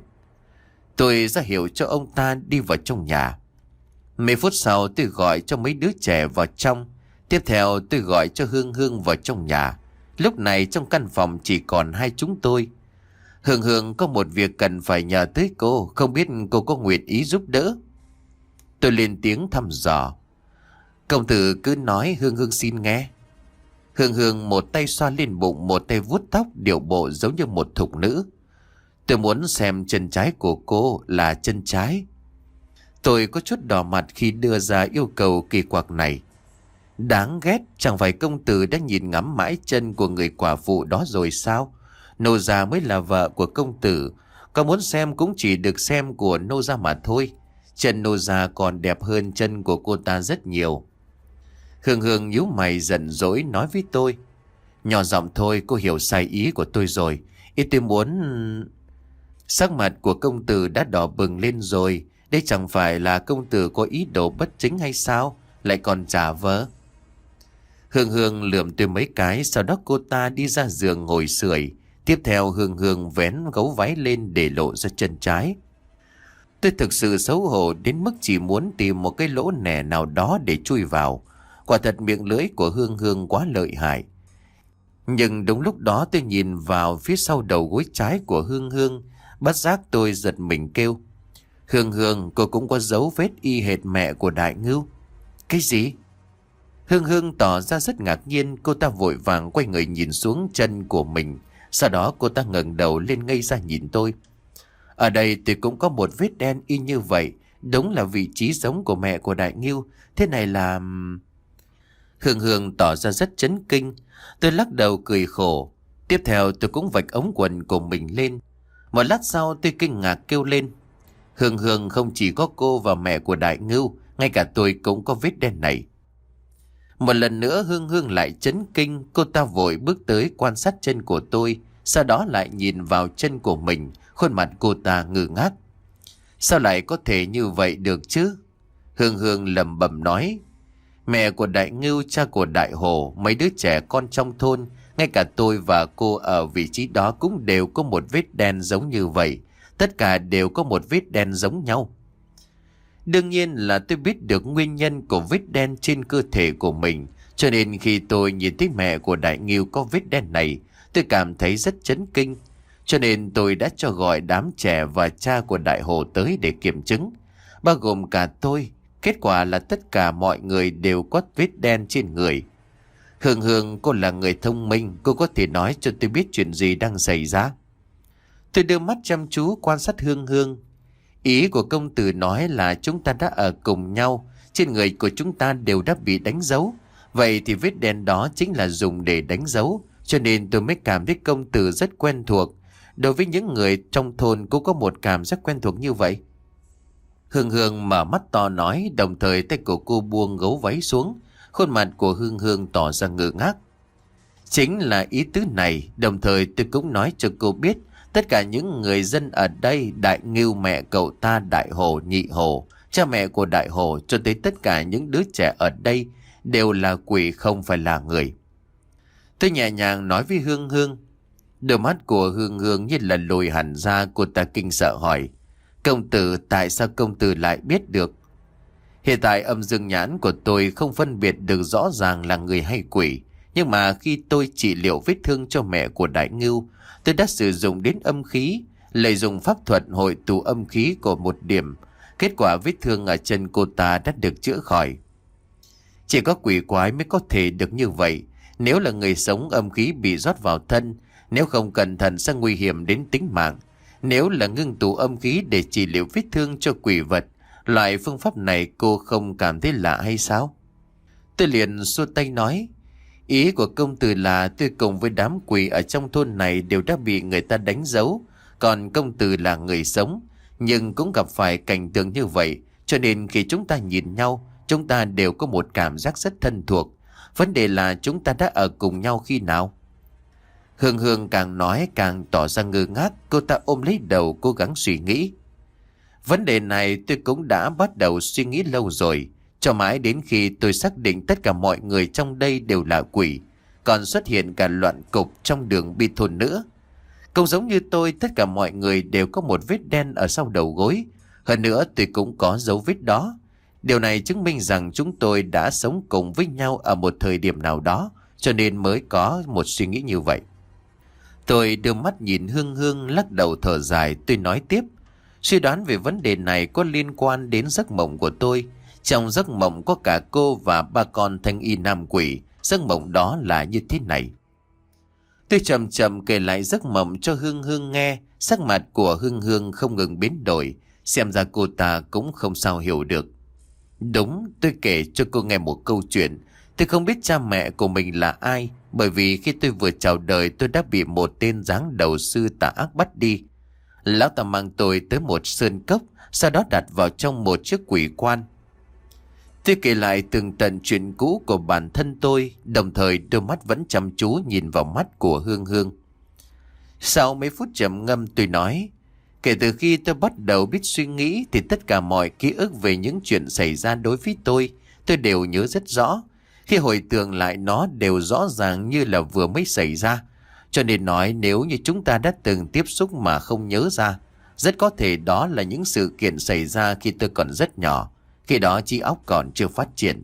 Tôi ra hiệu cho ông ta đi vào trong nhà. Mấy phút sau tôi gọi cho mấy đứa trẻ vào trong. Tiếp theo tôi gọi cho Hương Hương vào trong nhà. Lúc này trong căn phòng chỉ còn hai chúng tôi. Hương Hương, có một việc cần phải nhờ tới cô, không biết cô có nguyện ý giúp đỡ. Tôi lên tiếng thăm dò. Công tử cứ nói, Hương Hương xin nghe. Hương Hương một tay xoa lên bụng, một tay vuốt tóc, điệu bộ giống như một thục nữ. Tôi muốn xem chân trái của cô là chân trái. Tôi có chút đỏ mặt khi đưa ra yêu cầu kỳ quặc này. Đáng ghét, chẳng phải công tử đã nhìn ngắm mãi chân của người quả phụ đó rồi sao? Nô gia mới là vợ của công tử, có muốn xem cũng chỉ được xem của nô gia mà thôi. Chân nô gia còn đẹp hơn chân của cô ta rất nhiều. Hương Hương nhíu mày giận dỗi nói với tôi: Nhỏ giọng thôi, cô hiểu sai ý của tôi rồi. Ý tôi muốn... Sắc mặt của công tử đã đỏ bừng lên rồi. Đây chẳng phải là công tử có ý đồ bất chính hay sao? Lại còn trả vỡ. Hương Hương lườm tôi mấy cái, sau đó cô ta đi ra giường ngồi sưởi. Tiếp theo Hương Hương vén gấu váy lên để lộ ra chân trái. Tôi thực sự xấu hổ đến mức chỉ muốn tìm một cái lỗ nẻ nào đó để chui vào. Quả thật miệng lưỡi của Hương Hương quá lợi hại. Nhưng đúng lúc đó tôi nhìn vào phía sau đầu gối trái của Hương Hương. Bất giác tôi giật mình kêu: Hương Hương, cô cũng có dấu vết y hệt mẹ của Đại Ngưu. Cái gì? Hương Hương tỏ ra rất ngạc nhiên. Cô ta vội vàng quay người nhìn xuống chân của mình. Sau đó cô ta ngẩng đầu lên ngây ra nhìn tôi. Ở đây tôi cũng có một vết đen y như vậy. Đúng là vị trí giống của mẹ của Đại Ngưu. Thế này là... Hương Hương tỏ ra rất chấn kinh. Tôi lắc đầu cười khổ. Tiếp theo tôi cũng vạch ống quần của mình lên. Một lát sau tôi kinh ngạc kêu lên: Hương Hương, không chỉ có cô và mẹ của Đại Ngưu, ngay cả tôi cũng có vết đen này. Một lần nữa Hương Hương lại chấn kinh. Cô ta vội bước tới quan sát chân của tôi, sau đó lại nhìn vào chân của mình. Khuôn mặt cô ta ngơ ngác. Sao lại có thể như vậy được chứ? Hương Hương lẩm bẩm nói: Mẹ của Đại Ngưu, cha của Đại Hồ, mấy đứa trẻ con trong thôn, ngay cả tôi và cô ở vị trí đó cũng đều có một vết đen giống như vậy. Tất cả đều có một vết đen giống nhau. Đương nhiên là tôi biết được nguyên nhân của vết đen trên cơ thể của mình. Cho nên khi tôi nhìn thấy mẹ của Đại Ngưu có vết đen này, tôi cảm thấy rất chấn kinh. Cho nên tôi đã cho gọi đám trẻ và cha của Đại Hồ tới để kiểm chứng, bao gồm cả tôi. Kết quả là tất cả mọi người đều có vết đen trên người. Hương Hương, cô là người thông minh, cô có thể nói cho tôi biết chuyện gì đang xảy ra. Tôi đưa mắt chăm chú quan sát Hương Hương. Ý của công tử nói là chúng ta đã ở cùng nhau, trên người của chúng ta đều đã bị đánh dấu. Vậy thì vết đen đó chính là dùng để đánh dấu, cho nên tôi mới cảm thấy công tử rất quen thuộc. Đối với những người trong thôn cũng có một cảm giác quen thuộc như vậy. Hương Hương mở mắt to nói, đồng thời tay của cô buông gấu váy xuống. Khuôn mặt của Hương Hương tỏ ra ngơ ngác. Chính là ý tứ này, đồng thời tôi cũng nói cho cô biết, tất cả những người dân ở đây, Đại Ngưu, mẹ cậu ta Đại Hồ, Nhị Hồ, cha mẹ của Đại Hồ, cho tới tất cả những đứa trẻ ở đây đều là quỷ, không phải là người. Tôi nhẹ nhàng nói với Hương Hương. Đôi mắt của Hương Hương như là lùi hẳn ra. Cô ta kinh sợ hỏi: Công tử, tại sao công tử lại biết được? Hiện tại âm dương nhãn của tôi không phân biệt được rõ ràng là người hay quỷ. Nhưng mà khi tôi trị liệu vết thương cho mẹ của Đại Ngưu, tôi đã sử dụng đến âm khí, lợi dụng pháp thuật hội tụ âm khí của một điểm. Kết quả vết thương ở chân cô ta đã được chữa khỏi. Chỉ có quỷ quái mới có thể được như vậy. Nếu là người sống, âm khí bị rót vào thân, nếu không cẩn thận sẽ nguy hiểm đến tính mạng. Nếu là ngưng tụ âm khí để trị liệu vết thương cho quỷ vật, loại phương pháp này cô không cảm thấy lạ hay sao? Tôi liền xua tay nói: Ý của công tử là tôi cùng với đám quỷ ở trong thôn này đều đã bị người ta đánh dấu. Còn công tử là người sống, nhưng cũng gặp phải cảnh tượng như vậy. Cho nên khi chúng ta nhìn nhau, chúng ta đều có một cảm giác rất thân thuộc. Vấn đề là chúng ta đã ở cùng nhau khi nào? Hương Hương càng nói càng tỏ ra ngơ ngác. Cô ta ôm lấy đầu cố gắng suy nghĩ. Vấn đề này tôi cũng đã bắt đầu suy nghĩ lâu rồi, cho mãi đến khi tôi xác định tất cả mọi người trong đây đều là quỷ. Còn xuất hiện cả loạn cục trong đường bi thôn nữa. Cũng giống như tôi, tất cả mọi người đều có một vết đen ở sau đầu gối. Hơn nữa tôi cũng có dấu vết đó. Điều này chứng minh rằng chúng tôi đã sống cùng với nhau ở một thời điểm nào đó, cho nên mới có một suy nghĩ như vậy. Tôi đưa mắt nhìn Hương Hương lắc đầu thở dài. Tôi nói tiếp: Suy đoán về vấn đề này có liên quan đến giấc mộng của tôi. Trong giấc mộng có cả cô và ba con thanh y nam quỷ. Giấc mộng đó là như thế này. Tôi chậm chậm kể lại giấc mộng cho Hương Hương nghe. Sắc mặt của Hương Hương không ngừng biến đổi. Xem ra cô ta cũng không sao hiểu được. Đúng, tôi kể cho cô nghe một câu chuyện. Tôi không biết cha mẹ của mình là ai, bởi vì khi tôi vừa chào đời tôi đã bị một tên giáng đầu sư tà ác bắt đi. Lão ta mang tôi tới một sơn cốc, sau đó đặt vào trong một chiếc quỷ quan. Tôi kể lại từng tận chuyện cũ của bản thân tôi, đồng thời đôi mắt vẫn chăm chú nhìn vào mắt của Hương Hương. Sau mấy phút trầm ngâm tôi nói: Kể từ khi tôi bắt đầu biết suy nghĩ thì tất cả mọi ký ức về những chuyện xảy ra đối với tôi, tôi đều nhớ rất rõ. Khi hồi tưởng lại nó đều rõ ràng như là vừa mới xảy ra. Cho nên nói nếu như chúng ta đã từng tiếp xúc mà không nhớ ra, rất có thể đó là những sự kiện xảy ra khi tôi còn rất nhỏ, khi đó trí óc còn chưa phát triển.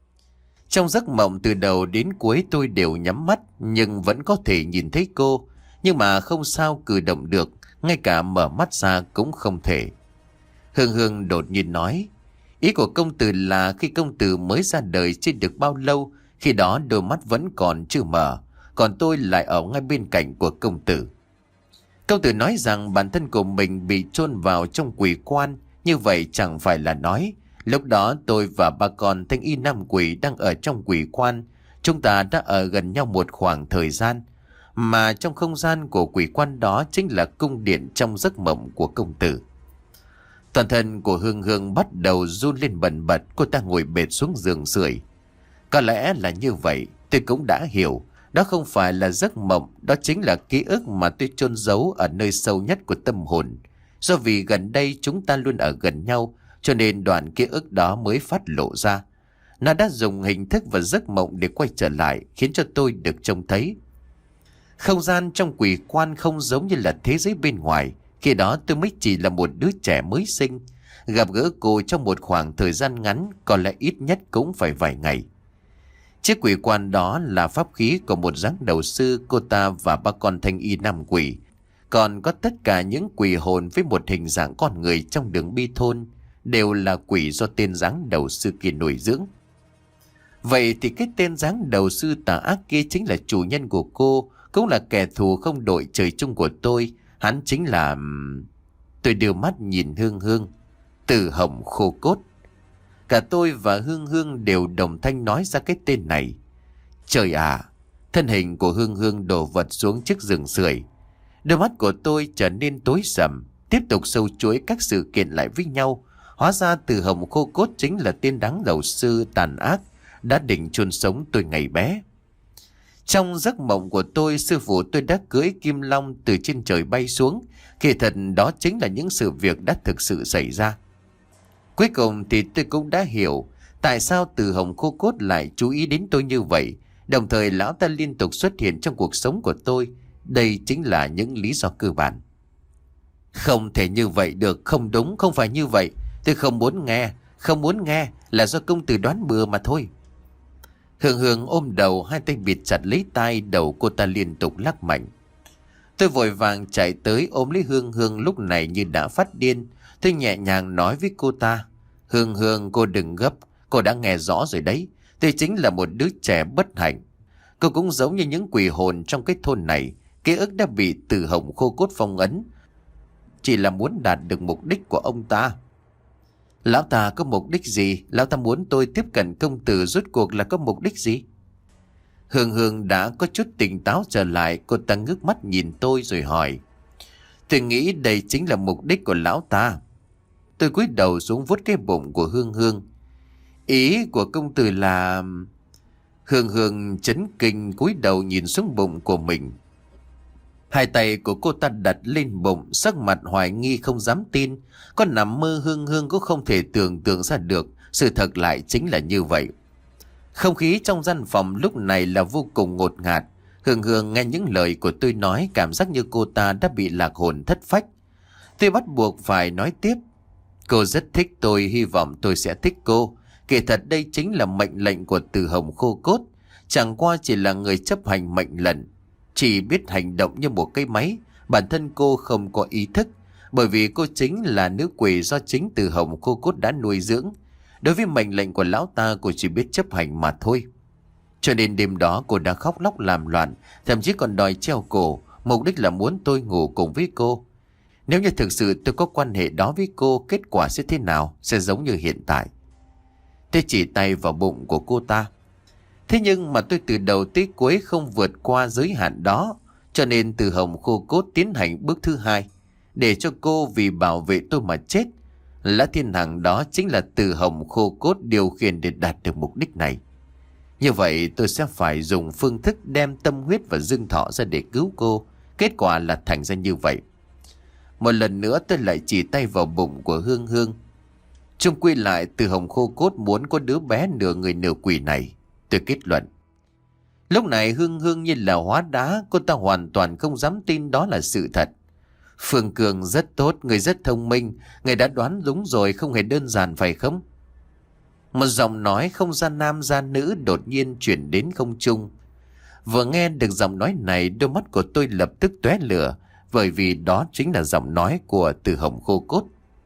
Trong giấc mộng từ đầu đến cuối tôi đều nhắm mắt nhưng vẫn có thể nhìn thấy cô, nhưng mà không sao cử động được, ngay cả mở mắt ra cũng không thể. Hương Hương đột nhiên nói: Ý của công tử là khi công tử mới ra đời chưa được bao lâu, khi đó đôi mắt vẫn còn chưa mở, còn tôi lại ở ngay bên cạnh của công tử. Công tử nói rằng bản thân của mình bị chôn vào trong quỷ quan, như vậy chẳng phải là nói Lúc đó tôi và ba con thanh y nam quỷ đang ở trong quỷ quan. Chúng ta đã ở gần nhau một khoảng thời gian. Mà trong không gian của quỷ quan đó chính là cung điện trong giấc mộng của công tử. Toàn thân của Hương Hương bắt đầu run lên bần bật. Cô ta ngồi bệt xuống giường sưởi. Có lẽ là như vậy, tôi cũng đã hiểu. Đó không phải là giấc mộng, đó chính là ký ức mà tôi chôn giấu ở nơi sâu nhất của tâm hồn. Do vì gần đây chúng ta luôn ở gần nhau, cho nên đoạn ký ức đó mới phát lộ ra. Nó đã dùng hình thức và giấc mộng để quay trở lại, khiến cho tôi được trông thấy. Không gian trong quỷ quan không giống như là thế giới bên ngoài. Khi đó tôi mới chỉ là một đứa trẻ mới sinh. Gặp gỡ cô trong một khoảng thời gian ngắn, có lẽ ít nhất cũng phải vài ngày. Chiếc quỷ quan đó là pháp khí của một giáng đầu sư, cô ta và ba con thanh y nam quỷ. Còn có tất cả những quỷ hồn với một hình dạng con người trong đường bi thôn đều là quỷ do tên giáng đầu sư kia nuôi dưỡng. Vậy thì cái tên giáng đầu sư tà ác kia chính là chủ nhân của cô, cũng là kẻ thù không đội trời chung của tôi. Hắn chính là... Tôi đưa mắt nhìn Hương Hương. Từ Hồng Khô Cốt. Cả tôi và Hương Hương đều đồng thanh nói ra cái tên này. Trời ạ! Thân hình của Hương Hương đổ vật xuống chiếc giường sưởi. Đôi mắt của tôi trở nên tối sầm, tiếp tục sâu chuỗi các sự kiện lại với nhau. Hóa ra Từ Hồng Khô Cốt chính là tên đáng đầu sư tàn ác đã định chôn sống tôi ngày bé. Trong giấc mộng của tôi, sư phụ tôi đã cưỡi kim long từ trên trời bay xuống. Kỳ thật đó chính là những sự việc đã thực sự xảy ra. Cuối cùng thì tôi cũng đã hiểu tại sao Từ Hồng Khô Cốt lại chú ý đến tôi như vậy. Đồng thời lão ta liên tục xuất hiện trong cuộc sống của tôi. Đây chính là những lý do cơ bản. Không thể như vậy được, không đúng, không phải như vậy. Tôi không muốn nghe, không muốn nghe, là do công tử đoán bừa mà thôi. Hương Hương ôm đầu, hai tay bịt chặt lấy tai, đầu cô ta liên tục lắc mạnh. Tôi vội vàng chạy tới ôm lấy Hương Hương, lúc này như đã phát điên. Tôi nhẹ nhàng nói với cô ta: Hương Hương, cô đừng gấp, cô đã nghe rõ rồi đấy. Tôi chính là một đứa trẻ bất hạnh. Cô cũng giống như những quỷ hồn trong cái thôn này. Ký ức đã bị Từ Hồng Khô Cốt phong ấn, chỉ là muốn đạt được mục đích của ông ta. Lão ta có mục đích gì? Lão ta muốn tôi tiếp cận công tử rốt cuộc là có mục đích gì? Hương Hương đã có chút tỉnh táo trở lại. Cô ta ngước mắt nhìn tôi rồi hỏi: Tôi nghĩ đây chính là mục đích của lão ta. Tôi cúi đầu xuống vuốt cái bụng của Hương Hương. Ý của công tử là... Hương Hương chấn kinh cúi đầu nhìn xuống bụng của mình. Hai tay của cô ta đặt lên bụng, sắc mặt hoài nghi không dám tin. Có nằm mơ Hương Hương cũng không thể tưởng tượng ra được sự thật lại chính là như vậy. Không khí trong gian phòng lúc này là vô cùng ngột ngạt. Hương Hương nghe những lời của tôi nói, cảm giác như cô ta đã bị lạc hồn thất phách. Tôi bắt buộc phải nói tiếp: Cô rất thích tôi, hy vọng tôi sẽ thích cô. Kể thật đây chính là mệnh lệnh của Từ Hồng Khô Cốt. Chẳng qua chỉ là người chấp hành mệnh lệnh, chỉ biết hành động như một cái máy. Bản thân cô không có ý thức, bởi vì cô chính là nữ quỷ do chính Từ Hồng Khô Cốt đã nuôi dưỡng. Đối với mệnh lệnh của lão ta, cô chỉ biết chấp hành mà thôi. Cho nên đêm đó cô đã khóc lóc làm loạn, thậm chí còn đòi treo cổ, mục đích là muốn tôi ngủ cùng với cô. Nếu như thực sự tôi có quan hệ đó với cô, kết quả sẽ thế nào? Sẽ giống như hiện tại. Tôi chỉ tay vào bụng của cô ta. Thế nhưng mà tôi từ đầu tới cuối không vượt qua giới hạn đó, cho nên Từ Hồng Khô Cốt tiến hành bước thứ hai, để cho cô vì bảo vệ tôi mà chết. Lã Thiên Hằng đó chính là Từ Hồng Khô Cốt điều khiển để đạt được mục đích này. Như vậy tôi sẽ phải dùng phương thức đem tâm huyết và dương thọ ra để cứu cô. Kết quả là thành ra như vậy. Một lần nữa tôi lại chỉ tay vào bụng của Hương Hương. Chung quy lại, Từ Hồng Khô Cốt muốn có đứa bé nửa người nửa quỷ này. Tôi kết luận. Lúc này Hương Hương như là hóa đá. Cô ta hoàn toàn không dám tin đó là sự thật. Phương Cường rất tốt, người rất thông minh. Người đã đoán đúng rồi, không hề đơn giản phải không? Một giọng nói không ra nam ra nữ đột nhiên chuyển đến không trung. Vừa nghe được giọng nói này, đôi mắt của tôi lập tức tóe lửa, bởi vì đó chính là giọng nói của Từ Hồng Khô Cốt.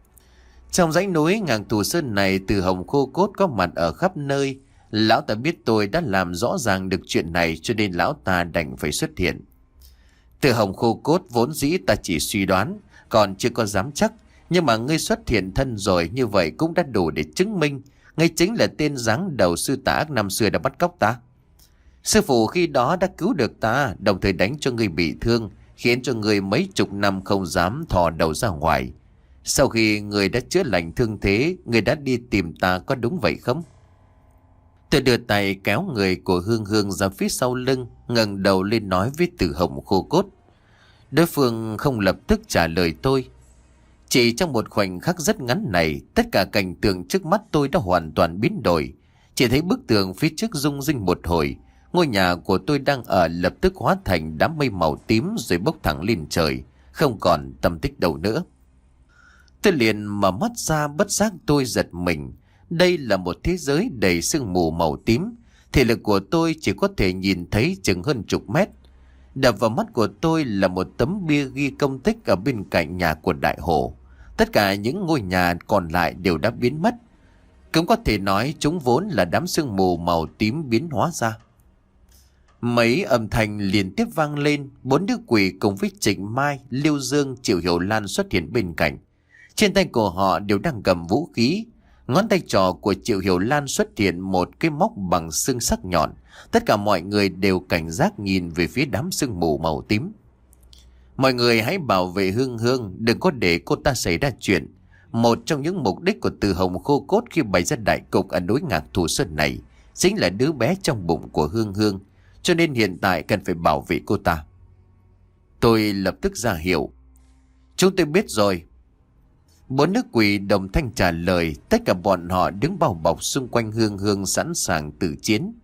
Trong dãy núi ngàn thù sơn này, Từ Hồng Khô Cốt có mặt ở khắp nơi. Lão ta biết tôi đã làm rõ ràng được chuyện này, cho nên lão ta đành phải xuất hiện. Từ Hồng Khô Cốt vốn dĩ ta chỉ suy đoán, còn chưa có dám chắc, Nhưng mà ngươi xuất hiện thân rồi, như vậy cũng đã đủ để chứng minh ngươi chính là tên giáng đầu sư tà ác năm xưa đã bắt cóc ta. Sư phụ khi đó đã cứu được ta, đồng thời đánh cho ngươi bị thương, khiến cho ngươi mấy chục năm không dám thò đầu ra ngoài. Sau khi ngươi đã chữa lành thương thế, ngươi đã đi tìm ta, có đúng vậy không? Tôi đưa tay kéo người của Hương Hương ra phía sau lưng, ngẩng đầu lên nói với Từ Hồng khô cốt. Đối phương không lập tức trả lời tôi. Chỉ trong một khoảnh khắc rất ngắn này, tất cả cảnh tượng trước mắt tôi đã hoàn toàn biến đổi. Chỉ thấy bức tường phía trước rung rinh một hồi, ngôi nhà của tôi đang ở lập tức hóa thành đám mây màu tím rồi bốc thẳng lên trời, không còn tâm tích đâu nữa. Tôi liền mở mắt ra, bất giác tôi giật mình. Đây là một thế giới đầy sương mù màu tím. Thể lực của tôi chỉ có thể nhìn thấy chừng hơn chục mét. Đập vào mắt của tôi là một tấm bia ghi công tích ở bên cạnh nhà của Đại Hổ. Tất cả những ngôi nhà còn lại đều đã biến mất. Cũng có thể nói chúng vốn là đám sương mù màu tím biến hóa ra. Mấy âm thanh liên tiếp vang lên, bốn đứa quỷ cùng với Trịnh Mai, Lưu Dương, Triệu Hiểu Lan xuất hiện bên cạnh. Trên tay của họ đều đang cầm vũ khí. Ngón tay trỏ của Triệu Hiểu Lan xuất hiện một cái móc bằng xương sắc nhọn. Tất cả mọi người đều cảnh giác nhìn về phía đám sương mù màu tím. Mọi người hãy bảo vệ Hương Hương, đừng có để cô ta xảy ra chuyện. Một trong những mục đích của Từ Hồng khô cốt khi bày ra đại cục ở núi Ngạc Thù Sơn này chính là đứa bé trong bụng của Hương Hương. Cho nên hiện tại cần phải bảo vệ cô ta. Tôi lập tức ra hiệu. Chúng tôi biết rồi. Bốn nữ quỷ đồng thanh trả lời. Tất cả bọn họ đứng bao bọc xung quanh Hương Hương sẵn sàng tử chiến.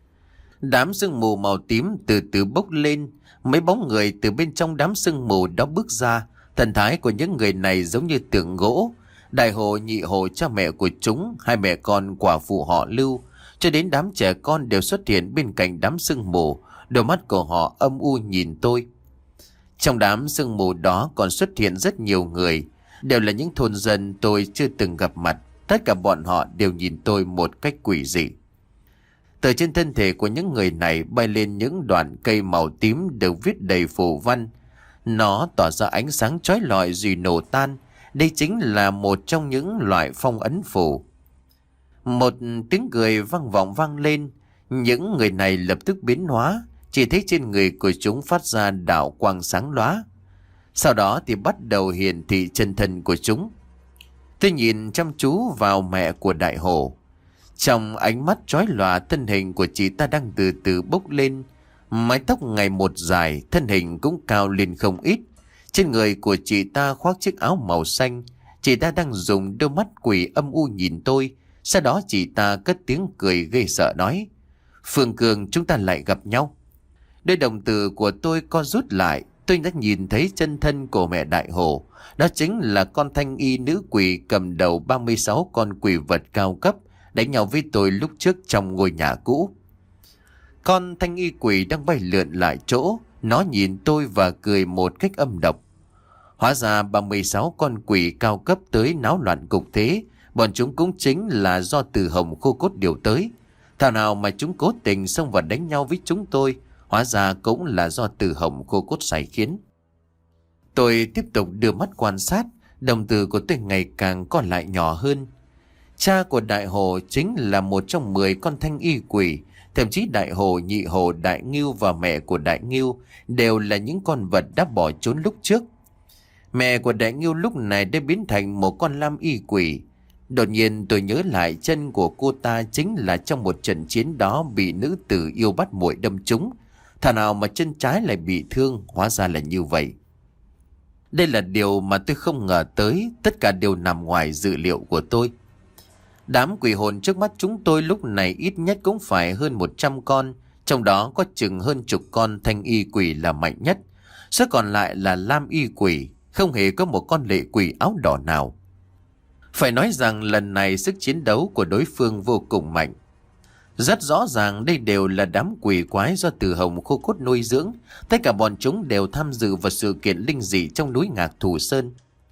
Đám sương mù màu tím từ từ bốc lên. Mấy bóng người từ bên trong đám sương mù đó bước ra. Thần thái của những người này giống như tượng gỗ. Đại Hồ, Nhị Hồ, cha mẹ của chúng, hai mẹ con quả phụ họ Lưu, cho đến đám trẻ con đều xuất hiện bên cạnh đám sương mù. Đôi mắt của họ âm u nhìn tôi. Trong đám sương mù đó còn xuất hiện rất nhiều người, đều là những thôn dân tôi chưa từng gặp mặt. Tất cả bọn họ đều nhìn tôi một cách quỷ dị. Từ trên thân thể của những người này bay lên những đoạn cây màu tím được viết đầy phù văn. Nó tỏa ra ánh sáng chói lọi rồi nổ tan. Đây chính là một trong những loại phong ấn phù. Một tiếng cười vang vọng vang lên. Những người này lập tức biến hóa. Chỉ thấy trên người của chúng phát ra đạo quang sáng lóa. Sau đó thì bắt đầu hiển thị chân thân của chúng. Tôi nhìn chăm chú vào mẹ của Đại Hổ. Trong ánh mắt chói lòa, thân hình của chị ta đang từ từ bốc lên. Mái tóc ngày một dài, thân hình cũng cao lên không ít. Trên người của chị ta khoác chiếc áo màu xanh. Chị ta đang dùng đôi mắt quỷ âm u nhìn tôi. Sau đó chị ta cất tiếng cười gây sợ nói: Phương Cường, chúng ta lại gặp nhau. Đôi đồng tử của tôi co rút lại. Tôi đã nhìn thấy chân thân của mẹ Đại Hổ. Đó chính là con thanh y nữ quỷ cầm đầu ba mươi sáu con quỷ vật cao cấp đánh nhau với tôi lúc trước trong ngôi nhà cũ. Con thanh y quỷ đang bay lượn lại chỗ. Nó nhìn tôi và cười một cách âm độc. Hóa ra ba mươi sáu con quỷ cao cấp tới náo loạn cục thế. Bọn chúng cũng chính là do Từ Hồng khô cốt điều tới. Thảo nào mà chúng cố tình xông vào đánh nhau với chúng tôi. Hóa ra cũng là do Từ Hồng khô cốt sai khiến. Tôi tiếp tục đưa mắt quan sát. Đồng tử của tôi ngày càng còn lại nhỏ hơn. Cha của Đại Hồ chính là một trong mười con thanh y quỷ. Thậm chí Đại Hồ, Nhị Hồ, Đại Ngưu và mẹ của Đại Ngưu đều là những con vật đã bỏ trốn lúc trước. Mẹ của Đại Ngưu lúc này đã biến thành một con lam y quỷ. Đột nhiên tôi nhớ lại chân của cô ta chính là trong một trận chiến đó bị nữ tử yêu bắt muội đâm trúng. Thà nào mà chân trái lại bị thương, hóa ra là như vậy. Đây là điều mà tôi không ngờ tới, tất cả đều nằm ngoài dự liệu của tôi. Đám quỷ hồn trước mắt chúng tôi lúc này ít nhất cũng phải hơn một trăm con, trong đó có chừng hơn chục con thanh y quỷ là mạnh nhất. Số còn lại là lam y quỷ, không hề có một con lệ quỷ áo đỏ nào. Phải nói rằng lần này sức chiến đấu của đối phương vô cùng mạnh. Rất rõ ràng đây đều là đám quỷ quái do Từ Hồng khô cốt nuôi dưỡng. Tất cả bọn chúng đều tham dự vào sự kiện linh dị trong núi Ngạc Thù Sơn.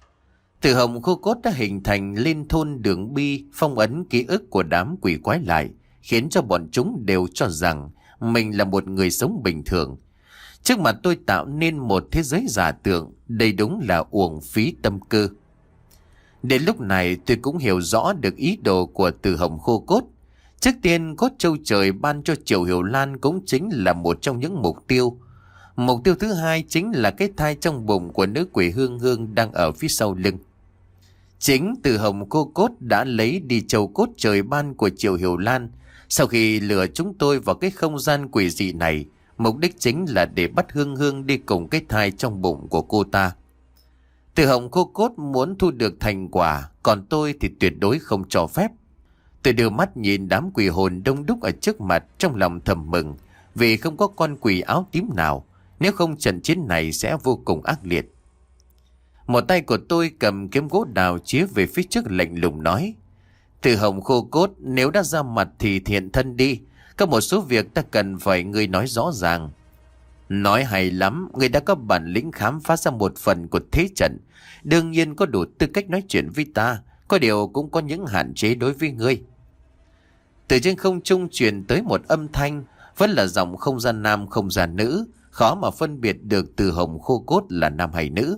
Từ Hồng khô cốt đã hình thành lên thôn Đường Bi, phong ấn ký ức của đám quỷ quái lại, khiến cho bọn chúng đều cho rằng mình là một người sống bình thường. Trước mặt tôi tạo nên một thế giới giả tưởng, đây đúng là uổng phí tâm cơ. Đến lúc này tôi cũng hiểu rõ được ý đồ của Từ Hồng Khô Cốt. Trước tiên cốt châu trời ban cho Triệu Hiểu Lan cũng chính là một trong những mục tiêu. Mục tiêu thứ hai chính là cái thai trong bụng của nữ quỷ Hương Hương đang ở phía sau lưng. Chính Từ Hồng Khô Cốt đã lấy đi châu cốt trời ban của Triệu Hiểu Lan. Sau khi lừa chúng tôi vào cái không gian quỷ dị này, mục đích chính là để bắt Hương Hương đi cùng cái thai trong bụng của cô ta. Từ Hồng Khô Cốt muốn thu được thành quả, còn tôi thì tuyệt đối không cho phép. Tôi đưa mắt nhìn đám quỷ hồn đông đúc ở trước mặt, trong lòng thầm mừng vì không có con quỷ áo tím nào, nếu không trận chiến này sẽ vô cùng ác liệt. Một tay của tôi cầm kiếm gỗ đào chĩa về phía trước, lạnh lùng nói: Từ Hồng Khô Cốt, nếu đã ra mặt thì thiện thân đi, có một số việc ta cần phải ngươi nói rõ ràng. Nói hay lắm, ngươi đã có bản lĩnh khám phá ra một phần của thế trận, đương nhiên có đủ tư cách nói chuyện với ta, có điều cũng có những hạn chế đối với ngươi. Từ trên không trung truyền tới một âm thanh, vẫn là giọng không gian nam không gian nữ, khó mà phân biệt được Từ Hồng Khô Cốt là nam hay nữ.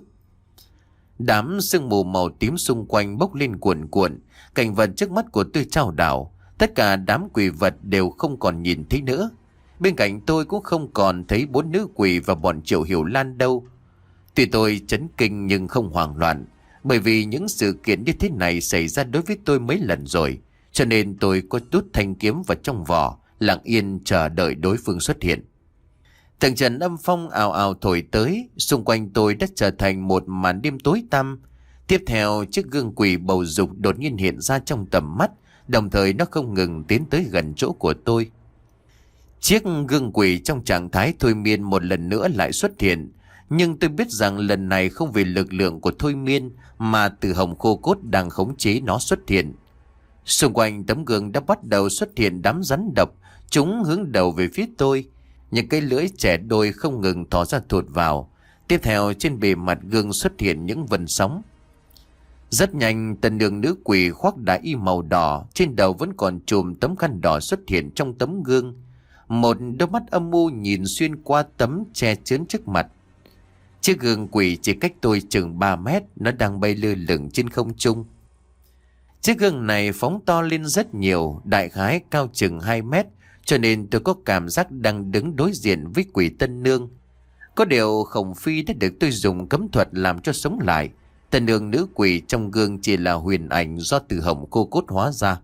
Đám sương mù màu tím xung quanh bốc lên cuồn cuộn, cảnh vật trước mắt của tôi chao đảo, tất cả đám quỷ vật đều không còn nhìn thấy nữa. Bên cạnh tôi cũng không còn thấy bốn nữ quỷ và bọn Triệu Hiểu Lan đâu. Tuy tôi chấn kinh nhưng không hoảng loạn, bởi vì những sự kiện như thế này xảy ra đối với tôi mấy lần rồi, cho nên tôi có đút thanh kiếm vào trong vỏ, lặng yên chờ đợi đối phương xuất hiện. Từng trận âm phong ào ào thổi tới, xung quanh tôi đã trở thành một màn đêm tối tăm. Tiếp theo, chiếc gương quỷ bầu dục đột nhiên hiện ra trong tầm mắt, đồng thời nó không ngừng tiến tới gần chỗ của tôi. Chiếc gương quỷ trong trạng thái thôi miên một lần nữa lại xuất hiện, nhưng tôi biết rằng lần này không vì lực lượng của thôi miên mà Từ Hồng Khô Cốt đang khống chế nó xuất hiện. Xung quanh tấm gương đã bắt đầu xuất hiện đám rắn độc, chúng hướng đầu về phía tôi. Những cái lưỡi trẻ đôi không ngừng thò ra thụt vào. Tiếp theo trên bề mặt gương xuất hiện những vần sóng. Rất nhanh, tần đường nữ quỷ khoác đá y màu đỏ, trên đầu vẫn còn chùm tấm khăn đỏ xuất hiện trong tấm gương. Một đôi mắt âm u nhìn xuyên qua tấm che chắn trước mặt. Chiếc gương quỷ chỉ cách tôi chừng ba mét, nó đang bay lơ lửng trên không trung. Chiếc gương này phóng to lên rất nhiều, đại khái cao chừng hai mét, cho nên tôi có cảm giác đang đứng đối diện với quỷ Tân Nương. Có điều Khổng Phi đã được tôi dùng cấm thuật làm cho sống lại. Tân Nương nữ quỷ trong gương chỉ là huyền ảnh do Từ Hồng Khô Cốt hóa ra.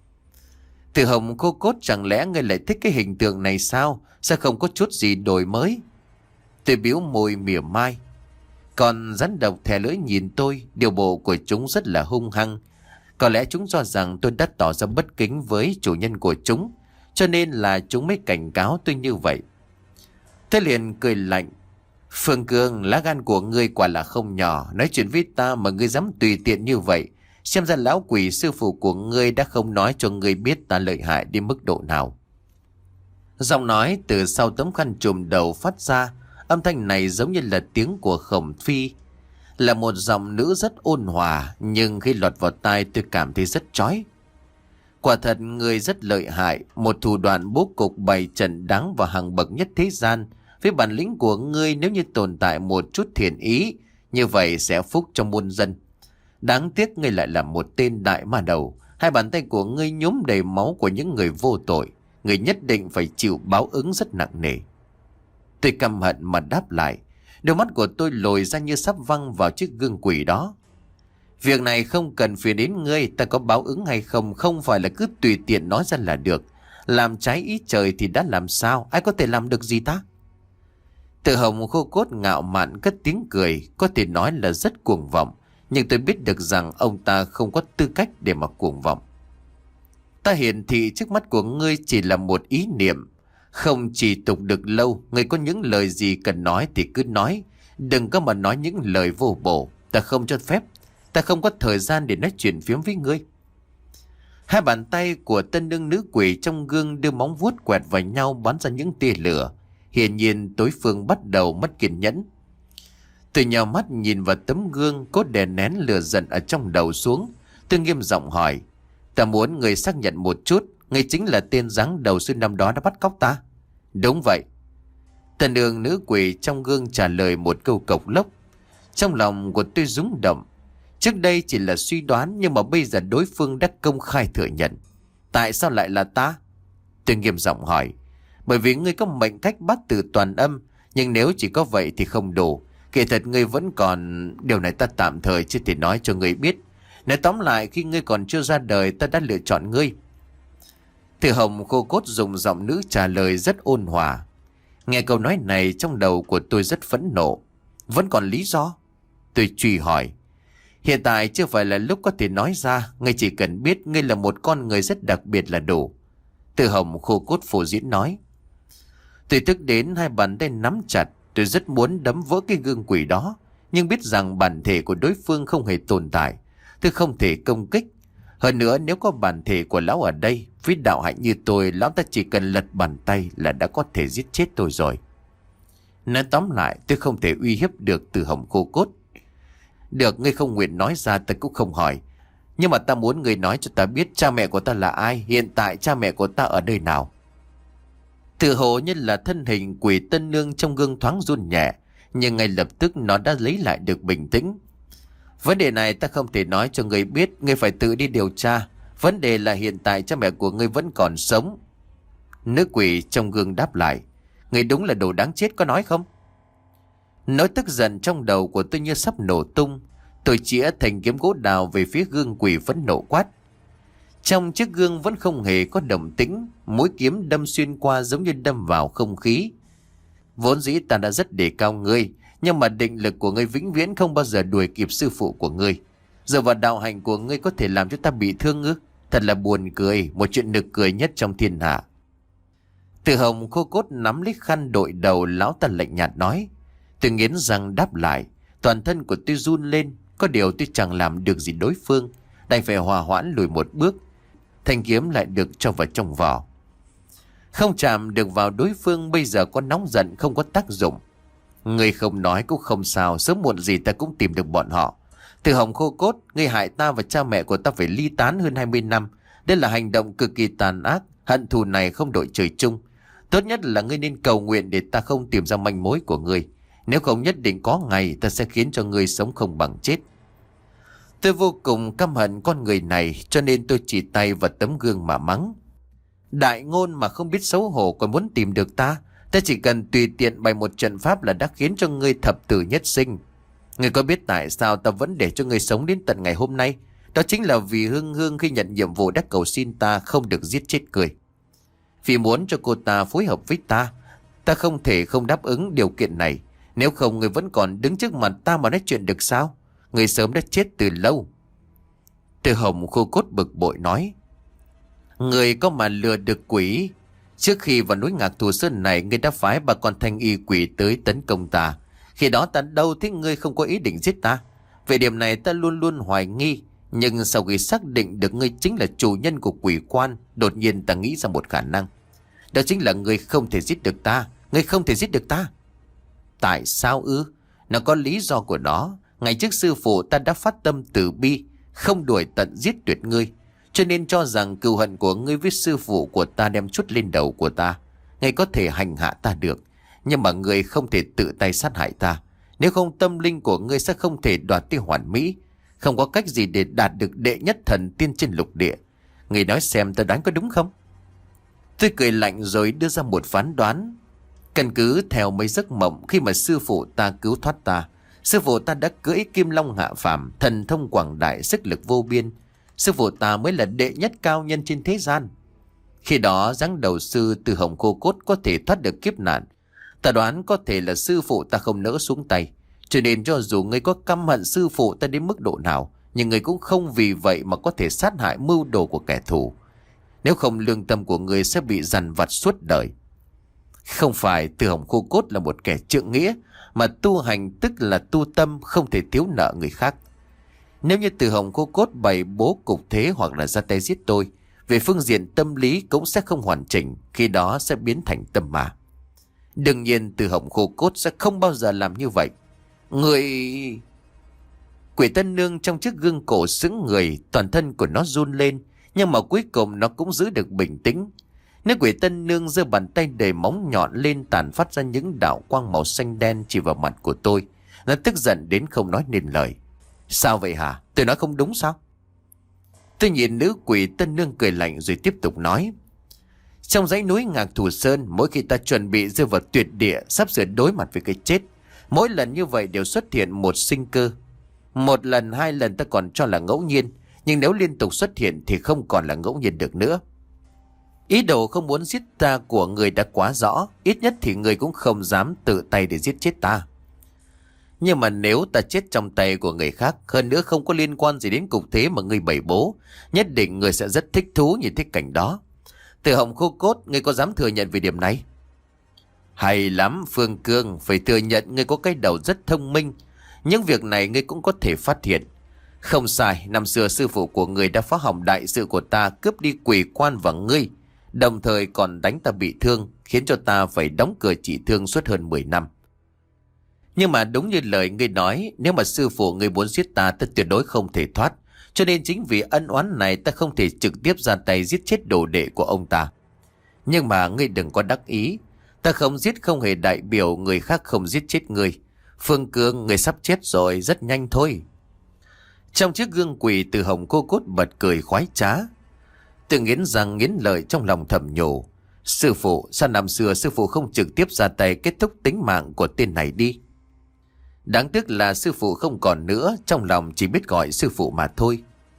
Từ Hồng Khô Cốt, chẳng lẽ ngươi lại thích cái hình tượng này sao? Sao không có chút gì đổi mới? Tôi biếu môi mỉa mai. Còn rắn độc thè lưỡi nhìn tôi, điều bộ của chúng rất là hung hăng. Có lẽ chúng cho rằng tôi đã tỏ ra bất kính với chủ nhân của chúng, cho nên là chúng mới cảnh cáo tôi như vậy. Tôi liền cười lạnh. Phương Cương, lá gan của ngươi quả là không nhỏ, nói chuyện với ta mà ngươi dám tùy tiện như vậy. Xem ra lão quỷ sư phụ của ngươi đã không nói cho ngươi biết ta lợi hại đến mức độ nào. Giọng nói từ sau tấm khăn trùm đầu phát ra, âm thanh này giống như là tiếng của Khổng Phi. Là một giọng nữ rất ôn hòa, nhưng khi lọt vào tai tôi cảm thấy rất chói. Quả thật người rất lợi hại, một thủ đoạn bố cục bày trận đáng và hàng bậc nhất thế gian. Với bản lĩnh của ngươi, nếu như tồn tại một chút thiện ý, như vậy sẽ phúc trong muôn dân. Đáng tiếc ngươi lại là một tên đại ma đầu. Hai bàn tay của ngươi nhuốm đầy máu của những người vô tội. Ngươi nhất định phải chịu báo ứng rất nặng nề. Tôi căm hận mà đáp lại. Đôi mắt của tôi lồi ra như sắp văng vào chiếc gương quỷ đó. Việc này không cần phiền đến ngươi, ta có báo ứng hay không không phải là cứ tùy tiện nói ra là được. Làm trái ý trời thì đã làm sao, ai có thể làm được gì ta? Từ Hồng Khô Cốt ngạo mạn cất tiếng cười, có thể nói là rất cuồng vọng, nhưng tôi biết được rằng ông ta không có tư cách để mà cuồng vọng. Ta hiển thị trước mắt của ngươi chỉ là một ý niệm, không chỉ tục được lâu. Ngươi có những lời gì cần nói thì cứ nói, đừng có mà nói những lời vô bổ. Ta không cho phép, ta không có thời gian để nói chuyện phiếm với ngươi. Hai bàn tay của tân nương nữ quỷ trong gương đưa móng vuốt quẹt vào nhau, bắn ra những tia lửa. Hiển nhiên đối phương bắt đầu mất kiên nhẫn. Tôi nhào mắt nhìn vào tấm gương, cố đè nén lửa giận ở trong đầu xuống. Tôi nghiêm giọng hỏi, ta muốn người xác nhận một chút, người chính là tên giáng đầu xuyên năm đó đã bắt cóc ta? Đúng vậy. Tân nương nữ quỷ trong gương trả lời một câu cộc lốc. Trong lòng của tôi rúng động. Trước đây chỉ là suy đoán, nhưng mà bây giờ đối phương đã công khai thừa nhận. Tại sao lại là ta? Tôi nghiêm giọng hỏi. Bởi vì ngươi có mệnh cách bát tự toàn âm, nhưng nếu chỉ có vậy thì không đủ. Kỳ thật ngươi vẫn còn... Điều này ta tạm thời chưa thể nói cho ngươi biết. Nói tóm lại, khi ngươi còn chưa ra đời, ta đã lựa chọn ngươi. Từ Hồng khô cốt dùng giọng nữ trả lời rất ôn hòa. Nghe câu nói này trong đầu của tôi rất phẫn nộ. Vẫn còn lý do? Tôi truy hỏi. Hiện tại chưa phải là lúc có thể nói ra. Ngươi chỉ cần biết ngươi là một con người rất đặc biệt là đủ. Từ Hồng khô cốt phô diễn nói. Tôi tức đến hai bàn tay nắm chặt. Tôi rất muốn đấm vỡ cái gương quỷ đó, nhưng biết rằng bản thể của đối phương không hề tồn tại. Tôi không thể công kích. Hơn nữa, nếu có bản thể của lão ở đây, với đạo hạnh như tôi, lão ta chỉ cần lật bàn tay là đã có thể giết chết tôi rồi. Nói tóm lại, tôi không thể uy hiếp được Từ Hồng khô cốt. Được, ngươi không nguyện nói ra, ta cũng không hỏi. Nhưng mà ta muốn ngươi nói cho ta biết cha mẹ của ta là ai, hiện tại cha mẹ của ta ở nơi nào. Tự hồ như là thân hình quỷ tân nương trong gương thoáng run nhẹ, nhưng ngay lập tức nó đã lấy lại được bình tĩnh. Vấn đề này ta không thể nói cho ngươi biết, ngươi phải tự đi điều tra. Vấn đề là hiện tại cha mẹ của ngươi vẫn còn sống. Nữ quỷ trong gương đáp lại. Ngươi đúng là đồ đáng chết, có nói không? Nỗi tức giận trong đầu của tôi như sắp nổ tung. Tôi chĩa thành kiếm gỗ đào về phía gương quỷ phẫn nộ quát. Trong chiếc gương vẫn không hề có động tĩnh, mũi kiếm đâm xuyên qua giống như đâm vào không khí. Vốn dĩ ta đã rất đề cao ngươi, nhưng mà định lực của ngươi vĩnh viễn không bao giờ đuổi kịp sư phụ của ngươi. Giờ vào đạo hành của ngươi có thể làm cho ta bị thương ư? Thật là buồn cười, một chuyện nực cười nhất trong thiên hạ. Từ Hồng khô cốt nắm lấy khăn đội đầu, lão ta lạnh nhạt nói. Tôi nghiến răng đáp lại, toàn thân của tôi run lên, có điều tôi chẳng làm được gì đối phương, đành phải hòa hoãn lùi một bước. Thanh kiếm lại được cho vào trong vỏ. Không chạm được vào đối phương, bây giờ có nóng giận không có tác dụng. Ngươi không nói cũng không sao, sớm muộn gì ta cũng tìm được bọn họ. Từ Hồng khô cốt, ngươi hại ta và cha mẹ của ta phải ly tán hơn hai mươi năm. Đây là hành động cực kỳ tàn ác, hận thù này không đội trời chung. Tốt nhất là ngươi nên cầu nguyện để ta không tìm ra manh mối của ngươi. Nếu không nhất định có ngày ta sẽ khiến cho ngươi sống không bằng chết. Tôi vô cùng căm hận con người này, cho nên tôi chỉ tay vào tấm gương mà mắng. Đại ngôn mà không biết xấu hổ còn muốn tìm được ta. Ta chỉ cần tùy tiện bày một trận pháp là đã khiến cho ngươi thập tử nhất sinh. Ngươi có biết tại sao ta vẫn để cho ngươi sống đến tận ngày hôm nay? Đó chính là vì Hương Hương khi nhận nhiệm vụ đã cầu xin ta không được giết chết ngươi. Vì muốn cho cô ta phối hợp với ta, ta không thể không đáp ứng điều kiện này. Nếu không, ngươi vẫn còn đứng trước mặt ta mà nói chuyện được sao? Ngươi sớm đã chết từ lâu. Từ Hồng khô cốt bực bội nói. Ngươi có mà lừa được quỷ. Trước khi vào núi Ngạc Thù Sơn này, ngươi đã phái bà con thanh y quỷ tới tấn công ta. Khi đó ta đâu thích ngươi không có ý định giết ta. Về điểm này ta luôn luôn hoài nghi. Nhưng sau khi xác định được ngươi chính là chủ nhân của quỷ quan, đột nhiên ta nghĩ ra một khả năng. Đó chính là ngươi không thể giết được ta. Ngươi không thể giết được ta. Tại sao ư? Nó có lý do của nó. Ngày trước sư phụ ta đã phát tâm từ bi, không đuổi tận giết tuyệt ngươi, cho nên cho rằng cừu hận của ngươi với sư phụ của ta đem chút lên đầu của ta. Ngươi có thể hành hạ ta được, nhưng mà ngươi không thể tự tay sát hại ta. Nếu không, tâm linh của ngươi sẽ không thể đoạt tới hoàn mỹ, không có cách gì để đạt được đệ nhất thần tiên trên lục địa. Ngươi nói xem ta đoán có đúng không? Tôi cười lạnh rồi đưa ra một phán đoán. Căn cứ theo mấy giấc mộng khi mà sư phụ ta cứu thoát ta, sư phụ ta đã cưỡi kim long hạ phàm, thần thông quảng đại, sức lực vô biên. Sư phụ ta mới là đệ nhất cao nhân trên thế gian. Khi đó giáng đầu sư Từ Hồng khô cốt có thể thoát được kiếp nạn. Ta đoán có thể là sư phụ ta không nỡ xuống tay. Cho nên cho dù ngươi có căm hận sư phụ ta đến mức độ nào, nhưng ngươi cũng không vì vậy mà có thể sát hại mưu đồ của kẻ thù. Nếu không, lương tâm của ngươi sẽ bị dằn vặt suốt đời. Không phải Từ Hồng khô cốt là một kẻ trượng nghĩa, mà tu hành tức là tu tâm, không thể thiếu nợ người khác. Nếu như Từ Hồng khô cốt bày bố cục thế hoặc là ra tay giết tôi, về phương diện tâm lý cũng sẽ không hoàn chỉnh, khi đó sẽ biến thành tâm ma. Đương nhiên Từ Hồng khô cốt sẽ không bao giờ làm như vậy. Người... Quỷ tân nương trong chiếc gương cổ sững người, toàn thân của nó run lên, nhưng mà cuối cùng nó cũng giữ được bình tĩnh. Nếu quỷ tân nương giơ bàn tay đầy móng nhọn lên, tàn phát ra những đạo quang màu xanh đen chỉ vào mặt của tôi. Nó tức giận đến không nói nên lời. Sao vậy hả? Tôi nói không đúng sao? Tôi nhìn nữ quỷ tân nương cười lạnh rồi tiếp tục nói. Trong dãy núi Ngạc Thù Sơn, mỗi khi ta chuẩn bị rơi vào tuyệt địa, sắp sửa đối mặt với cái chết, mỗi lần như vậy đều xuất hiện một sinh cơ. Một lần, hai lần ta còn cho là ngẫu nhiên, nhưng nếu liên tục xuất hiện thì không còn là ngẫu nhiên được nữa. Ý đồ không muốn giết ta của người đã quá rõ, ít nhất thì người cũng không dám tự tay để giết chết ta. Nhưng mà nếu ta chết trong tay của người khác, hơn nữa không có liên quan gì đến cục thế mà ngươi bày bố, nhất định người sẽ rất thích thú nhìn thấy cảnh đó. Từ Hồng Khô Cốt, ngươi có dám thừa nhận về điểm này? Hay lắm Phương Cương, phải thừa nhận ngươi có cái đầu rất thông minh. Những việc này ngươi cũng có thể phát hiện. Không sai, năm xưa sư phụ của ngươi đã phá hỏng đại sự của ta, cướp đi quỷ quan và ngươi, đồng thời còn đánh ta bị thương, khiến cho ta phải đóng cửa trị thương suốt hơn mười năm. Nhưng mà đúng như lời ngươi nói, nếu mà sư phụ ngươi muốn giết ta, ta tuyệt đối không thể thoát. Cho nên chính vì ân oán này ta không thể trực tiếp ra tay giết chết đồ đệ của ông ta. Nhưng mà ngươi đừng có đắc ý. Ta không giết không hề đại biểu người khác không giết chết ngươi. Phương Cương, ngươi sắp chết rồi, rất nhanh thôi. Trong chiếc gương quỷ, Từ Hồng Khô Cốt bật cười khoái trá. Từ nghiến răng nghiến lợi trong lòng thầm nhủ. Sư phụ, sao năm xưa sư phụ không trực tiếp ra tay kết thúc tính mạng của tên này đi? Đáng tiếc là sư phụ không còn nữa, trong lòng chỉ biết gọi sư phụ mà thôi.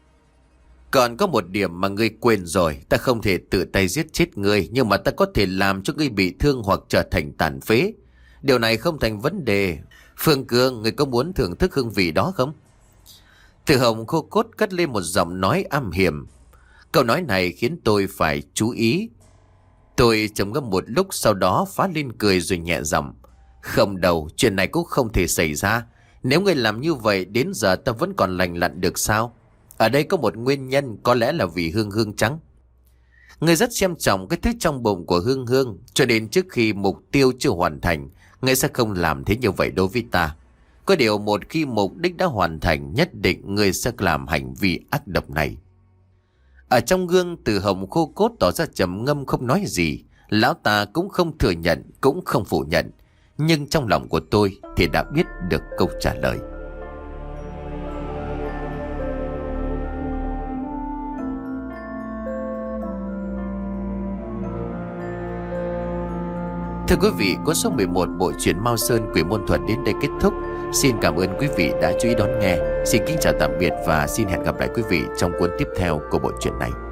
Còn có một điểm mà ngươi quên rồi, ta không thể tự tay giết chết ngươi, nhưng mà ta có thể làm cho ngươi bị thương hoặc trở thành tàn phế. Điều này không thành vấn đề. Phương Cương, ngươi có muốn thưởng thức hương vị đó không? Từ Hồng Khô Cốt cất lên một giọng nói âm hiểm. Câu nói này khiến tôi phải chú ý. Tôi trầm ngâm một lúc, sau đó phá lên cười rồi nhẹ giọng. Không đâu, chuyện này cũng không thể xảy ra. Nếu ngươi làm như vậy, đến giờ ta vẫn còn lành lặn được sao? Ở đây có một nguyên nhân, có lẽ là vì Hương Hương trắng. Ngươi rất xem trọng cái thứ trong bụng của Hương Hương, cho nên trước khi mục tiêu chưa hoàn thành, ngươi sẽ không làm thế như vậy đối với ta. Có điều một khi mục đích đã hoàn thành, nhất định ngươi sẽ làm hành vi ác độc này. Ở trong gương, Từ Hồng Khô Cốt tỏ ra trầm ngâm không nói gì. Lão ta cũng không thừa nhận, cũng không phủ nhận. Nhưng trong lòng của tôi thì đã biết được câu trả lời. Thưa quý vị, cuốn số mười một bộ truyện Mao Sơn Quỷ Môn Thuật đến đây kết thúc. Xin cảm ơn quý vị đã chú ý đón nghe. Xin kính chào tạm biệt và xin hẹn gặp lại quý vị trong cuốn tiếp theo của bộ truyện này.